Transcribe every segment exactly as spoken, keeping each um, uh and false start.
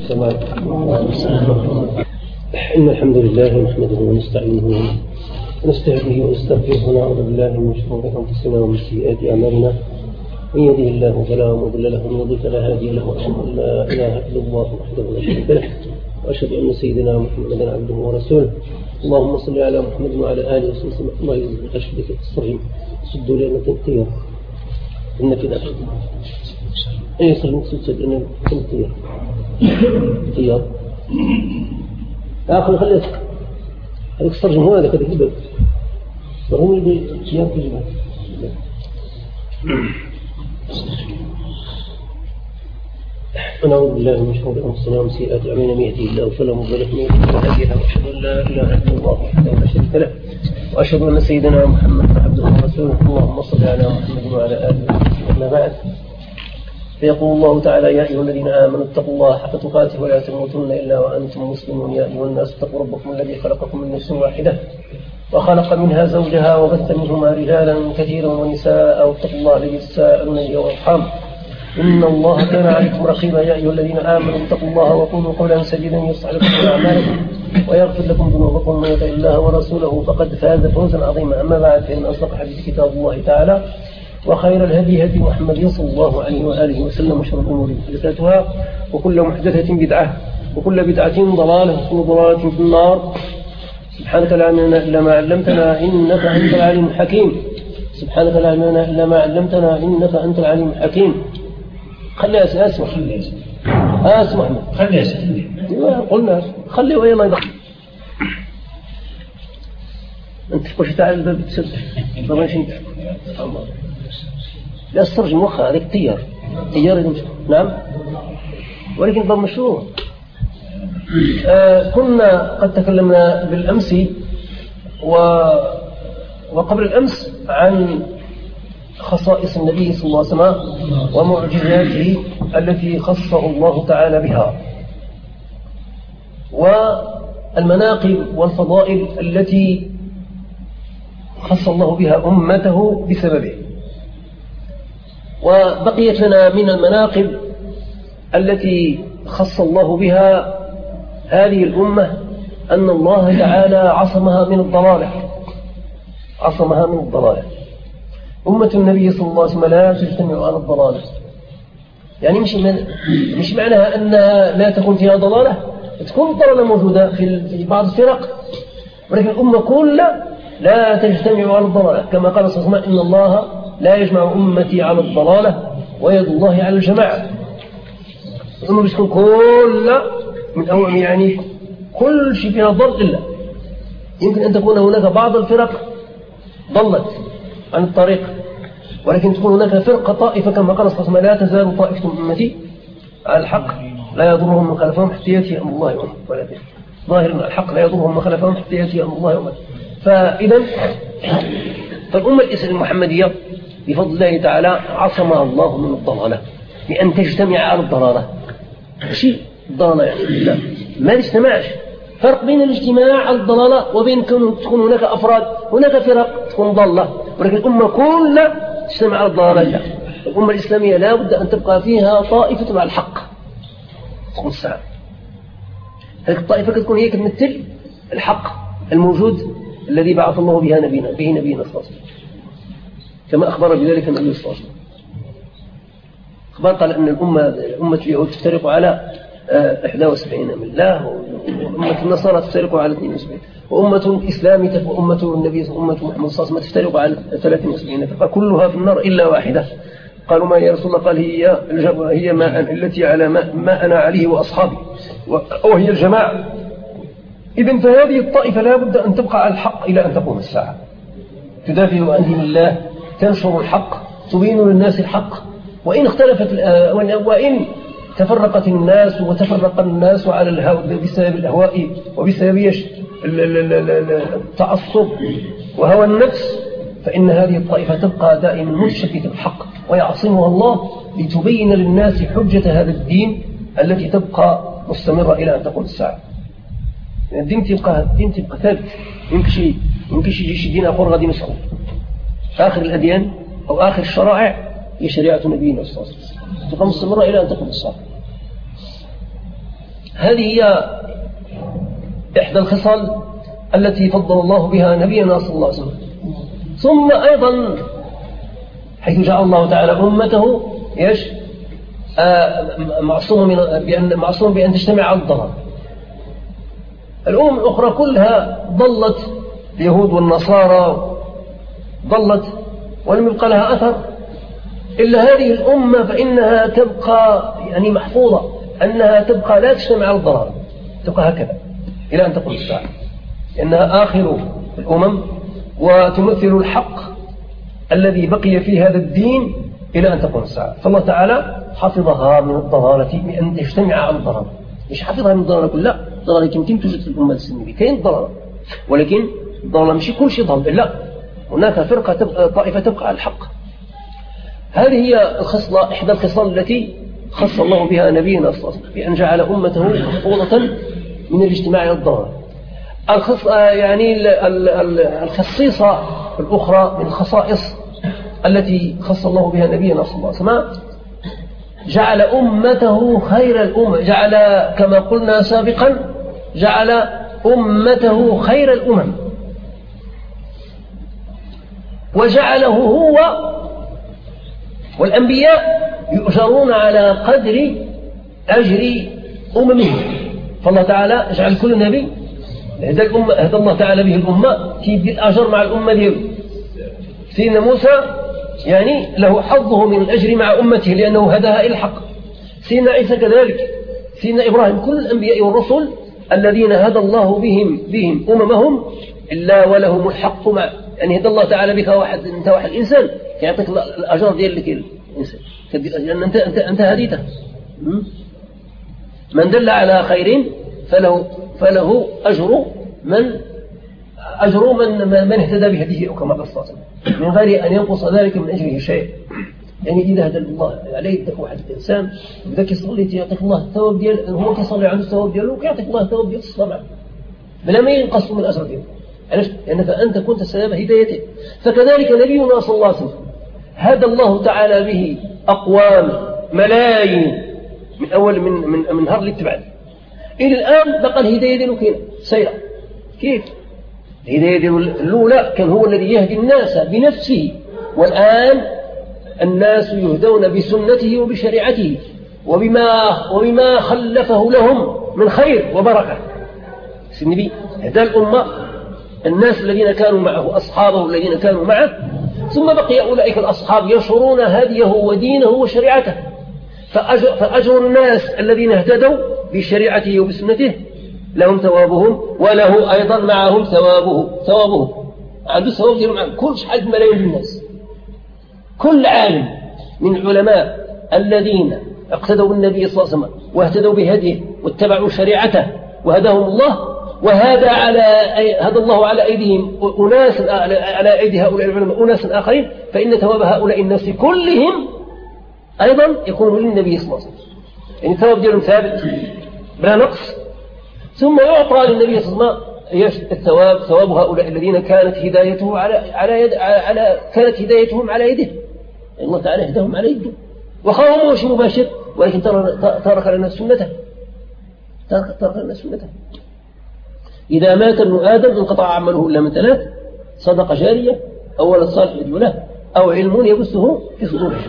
السماء. إن الحمد لله نحمده ونستعينه ونستهديه ونستغفره ونعوذ بالله من شرور أنفسنا ومن سيئات أعمالنا. من يهده الله فلا مضل له ومن يضلل فلا هادي له، وأشهد أن لا إله إلا الله وحده لا شريك له، وأشهد أن سيدنا محمدا عبده ورسوله. اللهم صل على محمد وعلى آله وسلم. الله يجزيك خشبك الصريم سدوا لنا تنقيا إنك لا أي صلى مقصود إن تنقيا تنقيا آخر خليك هذيك الصرجم هو هذا كذا جبل وهم اللي بيجيان في جبل. ونعوذ بالله من شرور أنفسنا ومن سيئات أعمالنا. من يهده الله فلا مضل له ومن يضلل فلا هادي له، وأشهد أن لا إله إلا الله وحده لا شريك له، وأشهد أن سيدنا محمدا عبده ورسوله. اللهم صل على محمد وعلى آله وصحبه. أما بعد، فيقول الله تعالى: يا أيها الذين آمنوا اتقوا الله حق تقاته ولا تموتن إلا وأنتم مسلمون. يا أيها الناس اتقوا ربكم الذي خلقكم من نفس واحدة وخلق منها زوجها وبث منهما رجالا كثيرا ونساء، واتقوا الله الذي تساءلون به والأرحام إن الله كان عليكم رقيبا. يا أيها الذين آمنوا اتقوا الله وقولوا قولا سديدا يصلح لكم من أعمالكم ويغفر لكم ذنوبكم. من يطع الله ورسوله فقد فاز فوزا عظيما. أما بعد، فإن أصدق الحديث كتاب الله تعالى، وخير الهدي هدي محمد صلى الله عليه وآله وسلم، وشر الأمور محدثاتها، وكل محدثة بدعة، وكل بدعة ضلالة، وكل ضلالة في النار. سبحانك لا علم لنا إلا ما علمتنا إنك أنت العليم الحكيم. سبحانك لا علم لنا إلا ما علمتنا إنك أنت العليم الحكيم. خلي أسمع أسمع أسمع أحمد خلي أسمع قلنا خلي ويا ما يضحك أنت تخش تعال الباب تسد ما ماشي أنت الله لا استرجم وخا هذيك طيار طيار. نعم، ولكن باب مشروع. آه كنا قد تكلمنا بالأمس و... وقبل الأمس عن خصائص النبي صلى الله عليه وسلم ومعجزاته التي خصه الله تعالى بها، والمناقب والفضائل التي خص الله بها أمته بسببه. وبقيت لنا من المناقب التي خص الله بها هذه الأمة أن الله تعالى عصمها من الضلالة عصمها من الضلالة. أمة النبي صلى الله عليه وسلم لا تجتمع على الضلالة، يعني مش مش معناها أنها لا تكون فيها ضلالة، تكون الضلالة موجودة في بعض الفرق، ولكن الأمة كلها لا تجتمع على الضلالة، كما قال صلى الله عليه وسلم: إن الله لا يجمع أمتي على الضلالة ويد الله على الجماعة. الأمة بتكون كلها من أول، يعني كل شيء فيها ضل، إلا يمكن أن تكون هناك بعض الفرق ضلت عن الطريق، ولكن تكون هناك فرقة طائفة كما قال صلى الله عليه وسلم: لا تزال طائفة من أمتي على الحق لا يضرهم من خلفهم حتى يأتي أمر الله يوم ولكن ظاهر أن الحق لا يضرهم من خلفهم حتى يأتي أمر الله يوم. فإذا فالأمة المحمدية بفضل الله تعالى عصمها الله من الضلالة بأن تجتمع على الضلالة. شيء الضلالة يعني لا ما تجتمعش. فرق بين الاجتماع على الضلالة وبين تكون هناك أفراد هناك فرق تكون ضالة، ولكن الأمة كلها تجتمع على الضلالة. لا، الأمة الإسلامية لا بد أن تبقى فيها طائفة على الحق تكون الساعة. هذه الطائفة تكون هي كتمثل الحق الموجود الذي بعث الله بها نبينا به نبينا صلى الله عليه وسلم، كما أخبر بذلك النبي صلى الله عليه وسلم. أخبر قال أن الأمة أمة اليهود تفترق على إحدى وسبعين ملة، وأمة النصارى تفترق على اثنين وسبعين، وأمة الإسلام وأمة النبي أمة محمد صلى الله عليه وسلم تفترق على ثلاث وسبعين فرقة كلها في النار إلا واحدة. قالوا: ما يا رسول الله؟ قال: هي هي ما التي على ما, ما أنا عليه وأصحابي، وهي الجماعة. إذن فهذه الطائفة لا بد أن تبقى على الحق إلى أن تقوم الساعة، تدافع عن دين الله، تنشر الحق، تبين للناس الحق، وإن اختلفت وإن تفرقت الناس وتفرق الناس على الهوى بسبب الأهواء وبسبب التعصب وهوى النفس، فإن هذه الطائفة تبقى دائما متشككة بالحق، ويعصمها الله لتبين للناس حجة هذا الدين التي تبقى مستمرة إلى أن تقوم الساعة. الدين تبقى الدين تبقى ثابت، يمكن يمكن يجي شي دين آخر غادي مسخون. آخر الأديان أو آخر الشرائع هي شريعة نبينا صلى الله عليه وسلم، تبقى مستمرة إلى أن تقوم الساعة. هذه هي إحدى الخصال التي فضل الله بها نبينا صلى الله عليه وسلم. ثم أيضا حيث جعل الله تعالى أمته إيش آه معصوم بأن معصوم بأن تجتمع على الضلال. الأمم الأخرى كلها ضلت، اليهود والنصارى ضلت ولم يبقى لها أثر، إلا هذه الأمة فإنها تبقى يعني محفوظة، أنها تبقى لا تجتمع على الضلال، تبقى هكذا إلى أن تقوم الساعة، لأنها آخر الأمم وتمثل الحق الذي بقي في هذا الدين إلى أن تقوم الساعة. فالله تعالى حفظها من الضلالة بأن تجتمع على الضلال، مش حفظها من الضلالة كلها، الضلالة يمكن توجد في الأمة الإسلامية، كاين الضلالة، ولكن الضلالة مش كل شيء ضال، لا، هناك فرقة تبقى طائفة تبقى على الحق. هذه هي الخصلة، إحدى الخصال التي خص الله بها نبينا صلى الله عليه وسلم بأن جعل أمته محفوظة من الاجتماع على الضلال. الخص يعني الخصيصة الأخرى من الخصائص التي خص الله بها نبينا صلى الله عليه وسلم جعل أمته خير الأمم، جعل كما قلنا سابقا جعل أمته خير الأمم، وجعله هو والأنبياء يؤجرون على قدر أجر أممهم. فالله تعالى جعل كل نبي هذا الأمة هذا الله تعالى به الأمة تيدي الأجر مع الأمة ديالو. سيدنا موسى يعني له حظه من الأجر مع أمته لأنه هداها إلى الحق. سيدنا عيسى كذلك، سيدنا إبراهيم، كل الأنبياء والرسل الذين هدى الله بهم بهم أممهم إلا ولهم الحق مع، يعني هدى الله تعالى بك واحد، أنت واحد إنسان يعطيك الأجر ديالك الإنسان، لأن أنت أنت أنت هديته. من دل على خير فله فله أجر من أجر من من اهتدى بهديه، أو كما قال صلى الله عليه وسلم، من غير أن ينقص ذلك من أجره شيء. يعني إذا هدى الله عليه يدك واحد الإنسان إذا كيصلي يعطيك الله الثواب ديال، هو كيصلي عنده الثواب ديالو وكيعطيك الله الثواب ديال الصلاة معه بلا ما ينقص من الأجر ديالو. علاش؟ لأن فأنت كنت سبب هدايته. فكذلك نبينا صلى الله عليه وسلم هدى الله تعالى به أقوام ملايين من أول من من من نهار اللي تبعد إلى الآن بقى الهداية ديالو كاينة سيرة. كيف؟ الهداية ديالو الأولى كان هو الذي يهدي الناس بنفسه، والآن الناس يهدون بسنته وبشريعته وبما وبما خلفه لهم من خير وبركة. النبي هدى الأمة، الناس الذين كانوا معه، أصحابه الذين كانوا معه، ثم بقي أولئك الأصحاب ينشرون هديه ودينه وشريعته. فأجر, فأجر الناس الذين اهتدوا بشريعته وبسنته لهم ثوابهم، وله أيضا معهم ثوابه ثوابهم عنده ثواب ديالهم عن كل شحال ملايين الناس. كل عالم من العلماء الذين اقتدوا بالنبي صلى الله عليه وسلم واهتدوا بهديه واتبعوا شريعته وهداهم الله، وهذا على هدى الله على أيديهم أناس، على أيدي هؤلاء العلماء أناس آخرين، فإن ثواب هؤلاء الناس كلهم أيضا يكون للنبي صلى الله عليه وسلم، يعني الثواب ديالهم ثابت بلا نقص. ثم يعطى للنبي صلى الله عليه وسلم الثواب، ثواب هؤلاء الذين كانت هدايته على على يد على كانت هدايتهم على يده، الله تعالى هداهم على يده وخاهم وش مباشر، ولكن ترك لنا سنته، ترك ترك لنا سنته. إذا مات ابن آدم انقطع عمله إلا من ثلاث: صدقة جارية، أو ولد صالح يدعو له، أو علم يبثه في صدوره.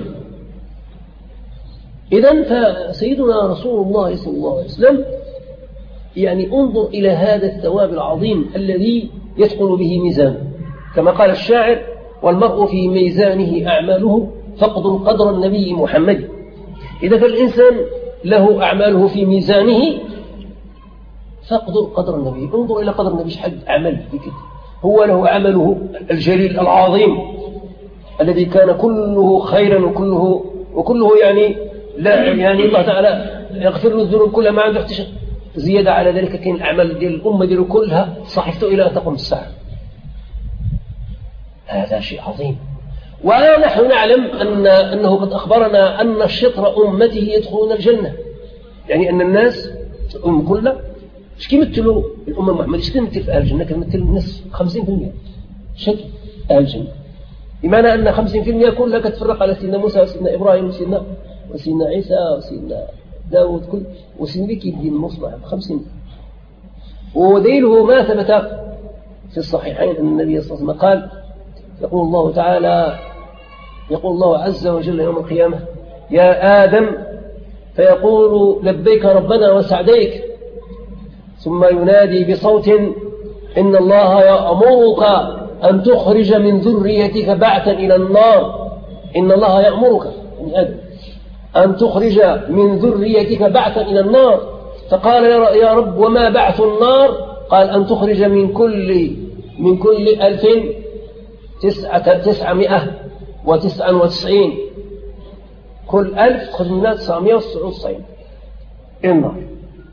إذن فسيدنا رسول الله صلى الله عليه وسلم يعني انظر إلى هذا الثواب العظيم الذي يثقل به ميزانه، كما قال الشاعر: والمرء في ميزانه أعماله فقد قدر النبي محمد. إذا فالإنسان له أعماله في ميزانه فقد قدر النبي. انظر إلى قدر النبي شحال عمل بكده، هو له عمله الجليل العظيم الذي كان كله خيرا وكله وكله يعني لا يعني الله تعالى يغفر له الذنوب كلها ما عنده احتشام. زيادة على ذلك كاين الأعمال ديال الأمة ديالو كلها صحيفته إلى أن تقوم الساعة. هذا شيء عظيم. ونحن نعلم أن أنه قد أخبرنا أن شطر أمته يدخلون الجنة، يعني أن الناس الأمة كلها اش كيمثلوا الأمة محمد، اش كيمثل في أهل الجنة؟ كيمثل الناس خمسين بالمئة شكل أهل الجنة، بمعنى أن خمسين بالمئة كلها كتفرق على سيدنا موسى وسيدنا إبراهيم وسيدنا وسيدنا عيسى وسيدنا داود كل وسنبك يدين المصبح خمسين. ودليله ما ثبت في الصحيحين أن النبي صلى الله عليه وسلم قال يقول الله تعالى يقول الله عز وجل يوم القيامة يا آدم فيقول لبيك ربنا وسعديك ثم ينادي بصوت إن الله يأمرك أن تخرج من ذريتك بعثا إلى النار. إن الله يأمرك أن تخرج من ذريتك بعثا إلى النار. فقال يا رب وما بعث النار؟ قال أن تخرج من كل من كل ألف تسعة تسعمائة وتسعة وتسعين كل ألف تخرج منها تسعمائة وتسعة وتسعين إلى النار.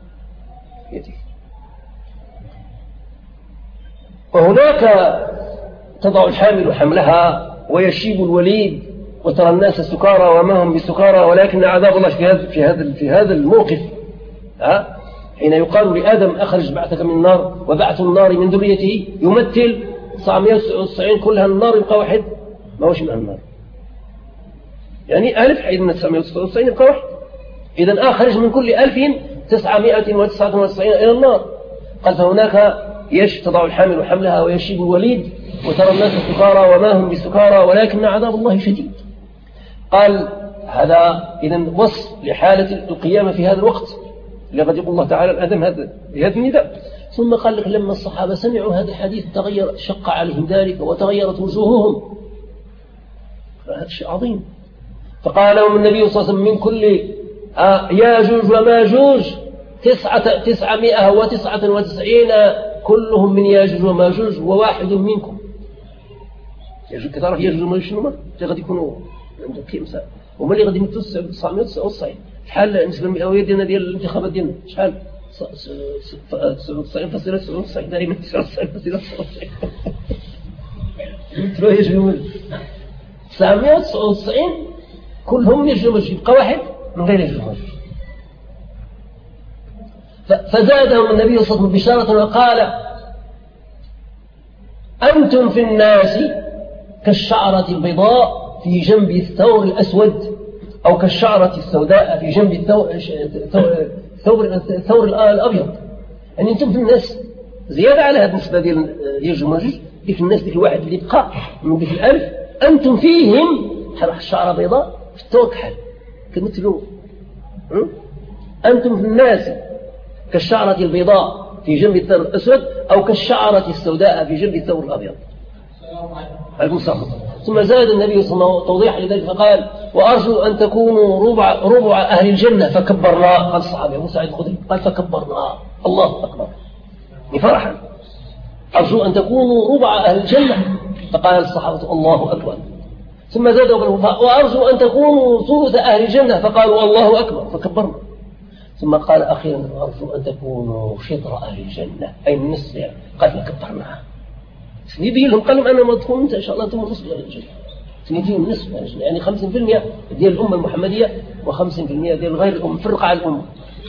وهناك تضع الحامل حملها ويشيب الوليد وترى الناس سكارى وما هم بسكارى ولكن عذاب الله في هذا في هذا في هذا الموقف ها حين يقال لآدم أخرج بعثك من النار وبعث النار من ذريته يمثل تسعمائة وتسعة وتسعين كلها النار يبقى واحد ما هوش مع النار يعني ألف حيث من تسعمائة وتسعة وتسعين يبقى واحد إذن أخرج من كل ألف تسعمائة وتسعة وتسعين إلى النار. قال فهناك يش تضع الحامل حملها ويشيب الوليد وترى الناس سكارى وما هم بسكارى ولكن عذاب الله شديد. قال هذا إذن وصف لحالة القيامة في هذا الوقت اللي قد يقول الله تعالى الآدم هذا بهذا النداء. ثم قال لك لما الصحابة سمعوا هذا الحديث تغير شق عليهم ذلك وتغيرت وجوههم فهذا شيء عظيم. فقال لهم النبي صلى الله عليه وسلم من كل ياجوج وماجوج تسعة تسعمائة وتسعة وتسعين كلهم من ياجوج وماجوج وواحد منكم. ياجوج كتعرف ياجوج وماجوج شنو ما غادي يكونوا عندهم كيمسا هما اللي غادي يمثلوا تسعمائة وتسعة وتسعين. شحال النسبة المئوية ديالنا ديال الانتخابات ديالنا شحال تسعة وتسعين فاصلة تسعة وتسعين دائما تسعة وتسعين فاصلة تسعة وتسعين مثلوا ياجوج تسعمائة وتسعة وتسعين كلهم ياجوج وماجوج يبقى واحد من غير ياجوج وماجوج. فزادهم النبي صلى الله عليه وسلم بشارة وقال أنتم في الناس كالشعرة البيضاء في جنب الثور الأسود أو كالشعرة السوداء في جنب الثور, الثور الأبيض. يعني أنتم في الناس زيادة على هذه النسبة ديال ياجوج وماجوج ديك الناس ديك الواحد اللي بقى من ديك الألف أنتم فيهم بحال الشعرة بيضاء في الثور كحل كمثلوا أنتم في الناس كالشعرة البيضاء في جنب الثور الأسود أو كالشعرة السوداء في جنب الثور الأبيض. عليكم السلام. ثم زاد النبي صلى الله عليه وسلم توضيحا لذلك فقال وأرجو أن تكونوا ربع, ربع أهل الجنة فكبرنا. قال الصحابي أبو سعيد الخدري قال فكبرنا الله أكبر فرحا أرجو أن تكونوا ربع أهل الجنة فقال الصحابة الله أكبر. ثم زاد وأرجو أن تكونوا ثلث أهل الجنة فقالوا الله أكبر فكبرنا. ثم قال أخيرا أرجو أن تكونوا شطر أهل الجنة أي النصف يعني قال فكبرنا. سنيدي لهم قالوا أنا ما تكون أنت إن شاء الله أنتم نصف أهل الجنة سنيديهم نصف أهل الجنة يعني خمسين في المئة ديال الأمة المحمدية وخمسين في المئة ديال غير الأمة فرق على الأمة.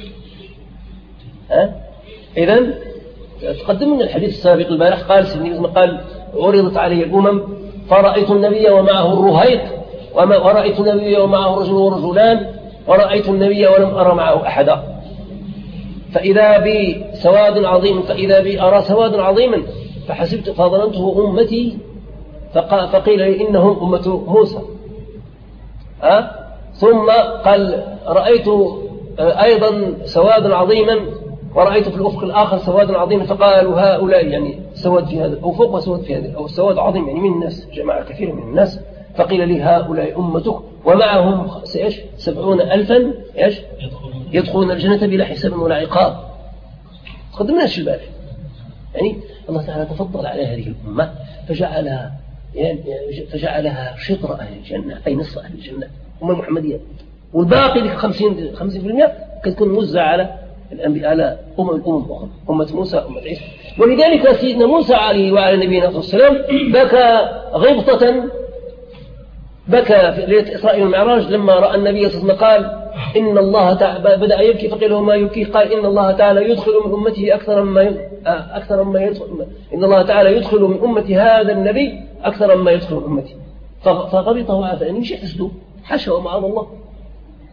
ها إذن تقدم من الحديث السابق البارح قال سيدنا قال عرضت علي الأمم فرأيت النبي ومعه الرهيط ورأيت النبي ومعه رجل ورجلان ورأيت النبي ولم أرى معه أحدا فإذا بي سواد عظيم فإذا بي أرى سواد عظيما فحسبت فظننته أمتي فقيل لي إنهم أمة موسى. أه؟ ثم قال رأيت أيضا سوادا عظيما ورأيت في الأفق الآخر سوادا عظيما فقالوا هؤلاء يعني سواد في هذا الأفق وسواد في هذا أو سواد عظيم يعني من الناس جماعة كثير من الناس. فقيل لي هؤلاء أمتك ومعهم سيش سبعون ألفا إيش يدخلون الجنة بلا حساب ولا عقاب. تقدمنا الشيء البارح يعني الله تعالى تفضل على هذه الأمة فجعلها يعني فجعلها شطر أهل الجنة أي نصف أهل الجنة أمة المحمدية والباقي لك خمسين خمسين في المئة كتكون موزع على الأنبياء على أمم الأمم الأخرى أمة موسى أمة عيسى. ولذلك سيدنا موسى عليه وعلى نبينا السلام بكى غبطة بكى في ليلة إسراء والمعراج لما رأى النبي صلى الله عليه وسلم قال إن الله تعالى بدأ يبكي فقيل له ما يبكي قال إن الله تعالى يدخل من أمته أكثر مما أكثر مما يدخل إن الله تعالى يدخل من أمة هذا النبي أكثر مما يدخل من أمته فغبطه وعافى يعني مش يحسدوا حاشا ومعاذ الله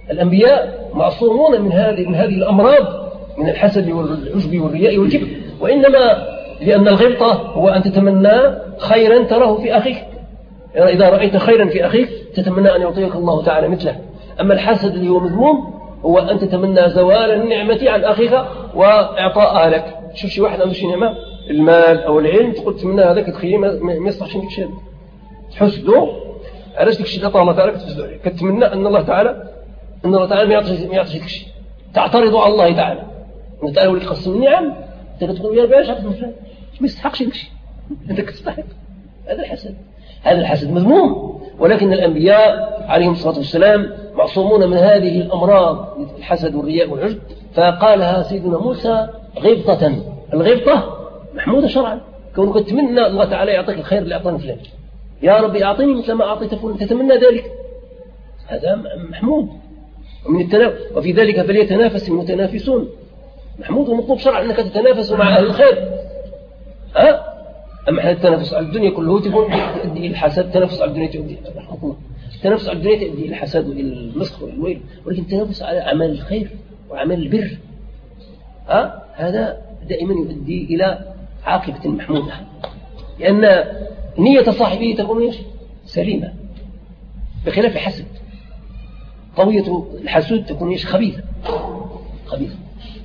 الأنبياء معصومون من هذه من هذه الأمراض، من الحسد والعجب والرياء والكبر، وإنما لأن الغبطة هو أن تتمنى خيرا تراه في أخيك، يعني إذا رأيت خيرا في أخيك تتمنى أن يعطيك الله تعالى مثله. أما الحسد اللي هو مذموم هو أن تتمنى زوال النعمة عن أخيك وإعطاءها لك. شوف شي واحد عنده شي نعمة، المال أو العلم، تقول تتمنى هذاك تخيل ما يصلحش لك شيء، تحسده علاش ديك الشيء اللي الله تعالى كتحسدو عليه، كتمنى أن الله تعالى أن الله تعالى ما يعطيش ما يعطيش لك شيء، تعترض على الله تعالى. الله تعالى ولي قسم النعم، أنت كتقول يا ربي علاش عطيتني فلان، ما يستحقش لك شيء، أنت كتستحق. هذا الحسد، هذا الحسد مذموم. ولكن الأنبياء عليهم الصلاة والسلام معصومون من هذه الأمراض، الحسد والرياء والعجب. فقالها سيدنا موسى غبطة. الغبطة محمودة شرعا، كونك تتمنى الله تعالى يعطيك الخير اللي أعطاني فلان، يا ربي أعطيني مثل ما أعطيت فلان، تتمنى ذلك، هذا محمود ومن التنافس. وفي ذلك فليتنافس المتنافسون، محمود ومطلوب شرعا أنك تتنافس مع أهل الخير. ها؟ أما حين التنافس على الدنيا كله تكون تؤدي إلى الحسد، التنافس على الدنيا تؤدي التنافس على الدنيا تؤدي إلى الحسد وإلى المسخ والويل. ولكن التنافس على أعمال الخير وأعمال البر، ها؟ هذا دائما يؤدي إلى عاقبة محمودة، لأن نية صاحبه تكون سليمة، بخلاف الحسد. طوية الحسود تكون خبيثة خبيثة.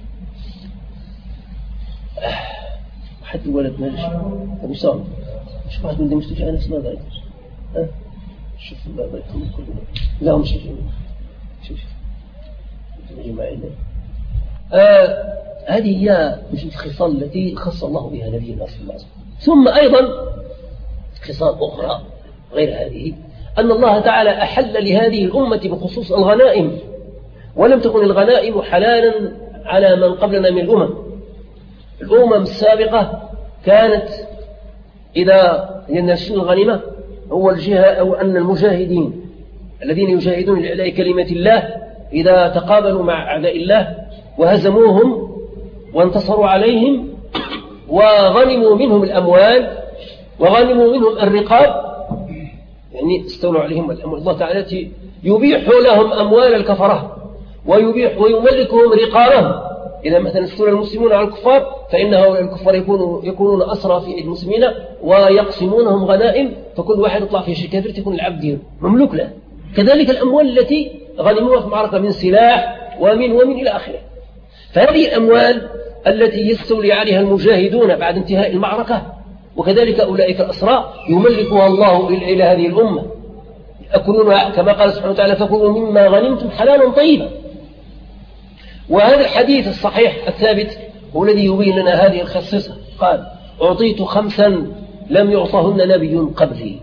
حد الولد مالش أبو سام شوف واحد من دي مستجع نفس ما ذلك. ها شوف ما ذلك كله لا مش شوف شوف جماعي. آه هذه هي مش الخصال التي خص الله بها نبينا صلى الله عليه وسلم. ثم أيضا خصال أخرى غير هذه، أن الله تعالى أحل لهذه الأمة بخصوص الغنائم، ولم تكن الغنائم حلالا على من قبلنا من الأمم. الأمم السابقة كانت إذا ينشن الغنيمة هو الجهة أو أن المجاهدين الذين يجاهدون لإعلاء كلمة الله إذا تقابلوا مع أعداء الله وهزموهم وانتصروا عليهم وغنموا منهم الأموال وغنموا منهم الرقاب، يعني استولوا عليهم الأموال، الله تعالى يبيح لهم أموال الكفرة ويبيح ويملكهم رقابهم. إذا مثلا استولى المسلمون على الكفار فإن هؤلاء الكفار يكونوا يكونون أسرى في المسلمين ويقسمونهم غنائم، فكل واحد يطلع في شيء كافر يكون العبد مملوك له. كذلك الأموال التي غنموها في المعركة من سلاح ومن ومن إلى آخره. فهذه الأموال التي يستولي عليها المجاهدون بعد انتهاء المعركة وكذلك أولئك الأسرى يملكها الله إلى هذه الأمة، يأكلونها كما قال سبحانه وتعالى فكلوا مما غنمتم حلالا طيبا. وهذا الحديث الصحيح الثابت هو الذي يبين لنا هذه الخصيصة. قال أعطيت خمسا لم يعطهن نبي قبلي،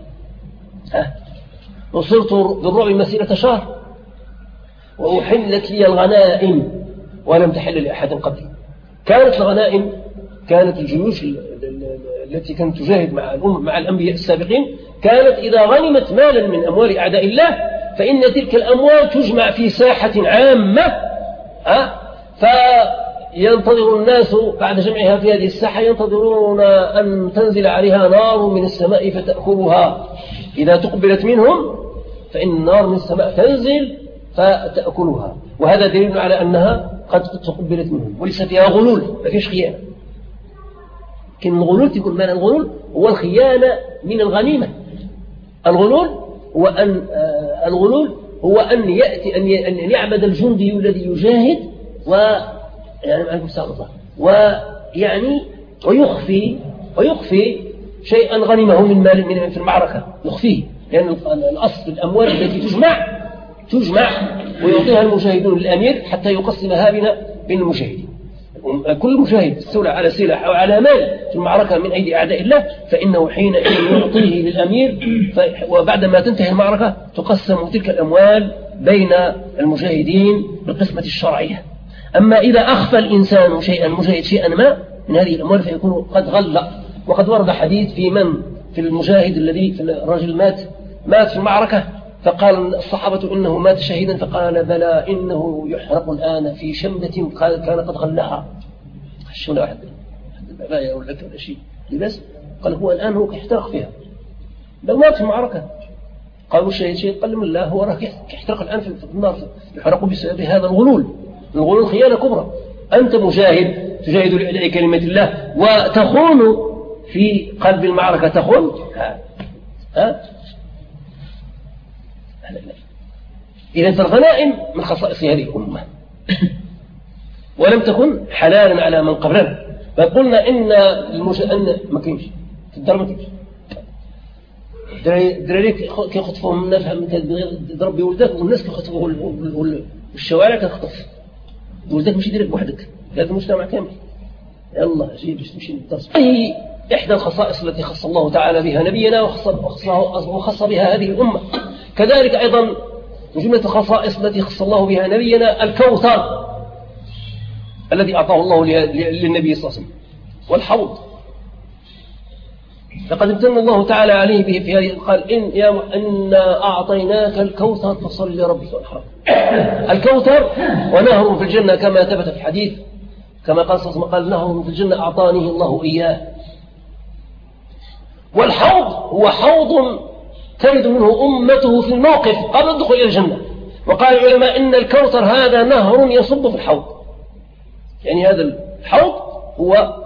وصرت بالرعب مسيرة شهر، وأحلت لي الغنائم ولم تحل لأحد قبلي. كانت الغنائم كانت الجيوش التي كانت تجاهد مع الأمم مع الأنبياء السابقين، كانت إذا غنمت مالا من أموال أعداء الله فإن تلك الأموال تجمع في ساحة عامة، ها؟ فينتظر الناس بعد جمعها في هذه الساحة ينتظرون أن تنزل عليها نار من السماء فتأكلها. إذا تقبلت منهم فإن النار من السماء تنزل فتأكلها، وهذا دليل على أنها قد تقبلت منهم وليس فيها غلول، ما فيش خيانة. لكن الغلول تكون معنى الغلول هو الخيانة من الغنيمة. الغلول هو أن آه الغلول هو أن يأتي أن يعبد الجندي الذي يجاهد و يعني ويعني ويخفي ويخفي شيئا غنمه من مال من في المعركة يخفيه، لأن يعني الأصل الأموال التي تجمع تجمع ويعطيها المجاهدون للأمير حتى يقسمها بين بين المجاهدين. كل مجاهد استولى على سلاح أو على مال في المعركة من أيدي أعداء الله فإنه حينئذ يعطيه للأمير، وبعدما تنتهي المعركة تقسم تلك الأموال بين المجاهدين بالقسمة الشرعية. أما إذا أخفى الإنسان شيئا مجاهد شيئا ما من هذه الأموال فيكون قد غل. وقد ورد حديث في من في المجاهد الذي في الرجل مات مات في المعركة فقال الصحابة إنه مات شهيدا، فقال بلى إنه يحرق الآن في شمدة كان قد غلها. شنو واحد البلايا ولا كذا شيء لبس قال هو الآن هو يحترق فيها، بل مات في المعركة قالوا شيء شيء قال لهم لا، هو راه يحترق الآن في النار، يحرق بسبب هذا الغلول. الغلول خيانة كبرى. أنت مجاهد تجاهد لإعلاء كلمة الله وتخون في قلب المعركة، تخون. ها ها إذا فالغنائم من خصائص هذه الأمة ولم تكن حلالا على من قبلنا. فقلنا إن المش... أن ما كاينش في الدار، ما كاينش الدراري كيخطفوهم الناس، يضرب بولدك والناس كيخطفوه والشوارع كتخطف ولدك، ماشي ديرك بوحدك، هذا المجتمع كامل. يلا جيب باش تمشي للدرس. هي إحدى الخصائص التي خص الله تعالى بها نبينا وخص, وخص بها هذه الأمة. كذلك أيضا من جملة الخصائص التي خص الله بها نبينا الكوثر الذي أعطاه الله للنبي صلى الله عليه وسلم، والحوض. لقد امتن الله تعالى عليه به في هذه، قال إن يا إنا أعطيناك الكوثر فصل لربك وانحر. الكوثر ونهر في الجنة كما ثبت في الحديث، كما قال صلى الله عليه وسلم قال نهر في الجنة أعطانيه الله إياه. والحوض هو حوض ترد منه أمته في الموقف قبل الدخول إلى الجنة. وقال العلماء إن الكوثر هذا نهر يصب في الحوض، يعني هذا الحوض هو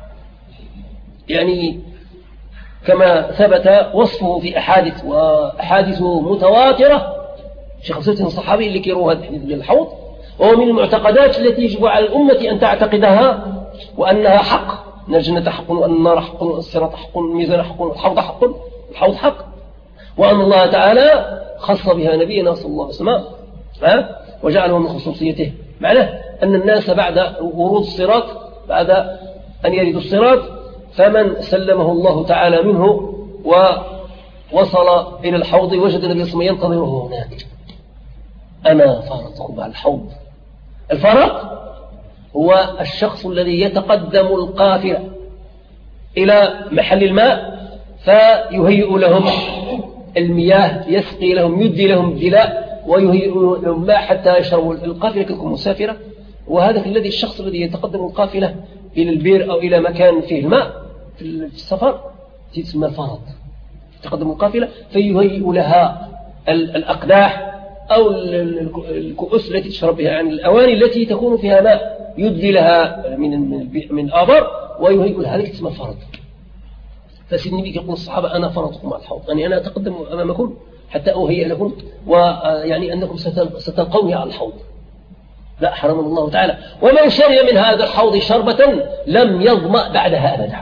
يعني كما ثبت وصفه في أحاديث وأحاديث متواترة. شيخ سلسلة الصحابي اللي كيروا هذا الحديث للحوض، وهو من المعتقدات التي يجب على الأمة أن تعتقدها، وأنها حق، أن الجنة حق، وأن النار حق، وأن الصراط حق، وأن الميزان حق، والحوض حق، الحوض حق، وأن الله تعالى خص بها نبينا صلى الله عليه وسلم وجعله من خصوصيته. معناه أن الناس بعد ورود الصراط، بعد أن يردوا الصراط، فمن سلمه الله تعالى منه ووصل إلى الحوض وجد النبي صلى الله عليه وسلم ينتظره هناك. أنا فارطكم على الحوض. الفارط هو الشخص الذي يتقدم القافلة إلى محل الماء فيهيئ لهم المياه، يسقي لهم، يدي لهم الدلاء ويهيئ لهم ماء حتى يشربوا. القافلة تكون مسافرة، وهذا الذي الشخص الذي يتقدم القافلة إلى البير أو إلى مكان فيه الماء في السفر تسمى الفارط. يتقدم القافلة فيهيئ لها الأقداح أو الكؤوس التي تشرب بها، يعني الأواني التي تكون فيها ماء، يدي لها من من آبار ويهيئ لها، هذه تسمى الفرط. فسيدنا النبي يقول الصحابة أنا فرطكم على الحوض، يعني أنا أتقدم أمامكم حتى أهيئ لكم، ويعني أنكم ستلقوني على الحوض. لا، حرم الله تعالى. ومن شرب من هذا الحوض شربة لم يظمأ بعدها أبدا.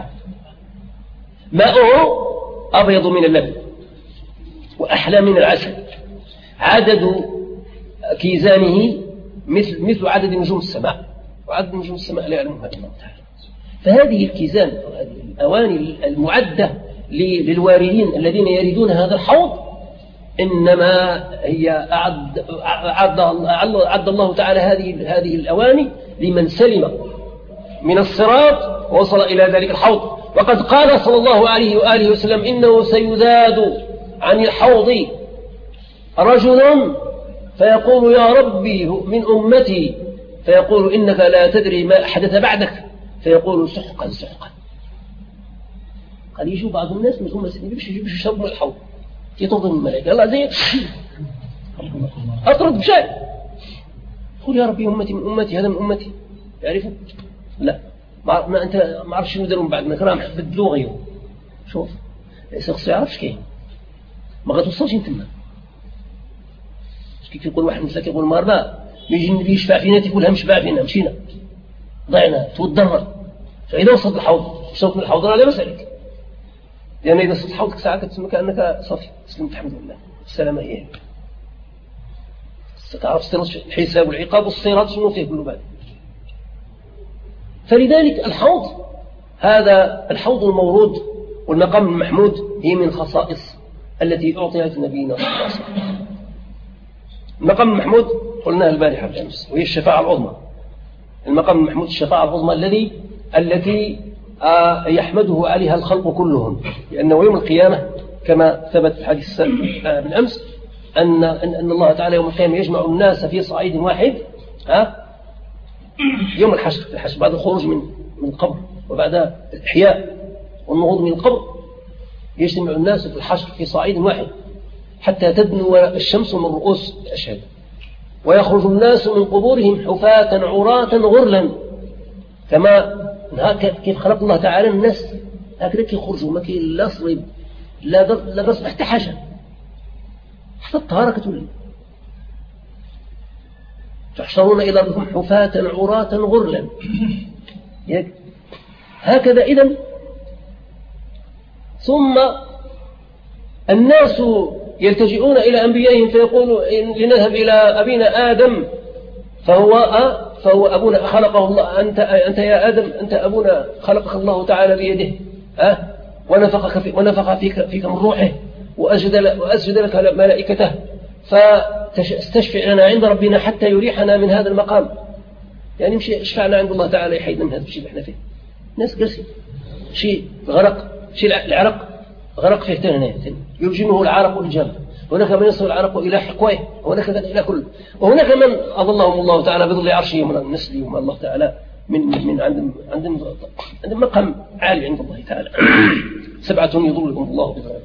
ماؤه أبيض من اللبن وأحلى من العسل، عدد كيزانه مثل مثل عدد نجوم السماء، وعدد نجوم السماء لا يعلمها إلا الله تعالى. فهذه الكيزان، الأواني المعدة للواردين الذين يريدون هذا الحوض، إنما هي أعد, أعد, أعد الله تعالى هذه هذه الأواني لمن سلم من الصراط ووصل إلى ذلك الحوض. وقد قال صلى الله عليه وآله وسلم إنه سيذاد عن الحوض رجل فيقول يا ربي من أمتي، فيقول إنك لا تدري ما حدث بعدك، فيقول سحقا سحقا. قال يجوا بعض الناس من أمة سيدي بيش يشربوا الحوض، يتوضن الملائكة الله زي أطرد بشيء، يقول يا ربي أمتي من أمتي، هذا من أمتي، يعرفوا؟ لا، ما أنت ما عرفش شنو دارهم بعد ما كلام بدلوا غيره. شوف الشخص يعرفش كاين، ما غتوصلش انتما. كيف يقول واحد مساك يقول مرة يجي النبي يشفع فينا تقول هم شفع فينا، مشينا ضعنا توضرنا، فإذا وصلت الحوض وصلت من الحوض لا مسألك، لأن إذا وصلت الحوض ساعة تسمى كأنك صافي تسلمت الحمد لله السلامة هي، ستعرف الحساب والعقاب والصراط شنو فيه كله بعد. فلذلك الحوض هذا الحوض المورود والمقام المحمود هي من خصائص التي أعطيت نبينا صلى الله عليه وسلم. المقام المحمود قلناها البارحة بالأمس، وهي الشفاعة العظمى. المقام المحمود الشفاعة العظمى الذي التي آه يحمده عليها الخلق كلهم، لأنه يوم القيامة كما ثبت في الحديث آه بالأمس أن, أن, أن الله تعالى يوم القيامة يجمع الناس في صعيد واحد، آه يوم الحشر، في الحشر بعد الخروج من من القبر وبعد الإحياء والنهوض من القبر، يجتمع الناس في الحشر في صعيد واحد، حتى تدنو الشمس من رؤوس الأشهاد، ويخرج الناس من قبورهم حفاة عراة غرلا، كما كيف خلق الله تعالى الناس هكذا كيخرجوا، ما كاين لا صليب لا لا قصد حتى حاجة، حتى الطهارة كتولي. تحشرون إلى ربكم حفاة عراة غرلا، هكذا. إذن ثم الناس يلتجئون إلى أنبيائهم فيقولوا لنذهب إلى أبينا آدم فهو أه فهو أبونا خلقه الله، أنت أنت يا آدم أنت أبونا خلقك الله تعالى بيده أه ونفخك في ونفخ فيك فيك من روحه وأسجد وأسجد لك ملائكته، فاستشفع لنا عند ربنا حتى يريحنا من هذا المقام. يعني مش اشفعنا عند الله تعالى يحيدنا من هذا الشيء اللي احنا فيه. ناس قاسي شيء غرق، شيء العرق غرق فيه تاني يلجمه العرق والجام، هناك من يصل العرق إلى حقويه، وهناك من إلى كل، وهناك من أظلهم الله تعالى بظل عرشه من النسل وما الله تعالى من من عندهم عندهم عندهم مقام عالي عند الله تعالى. سبعة يظلهم الله بظله.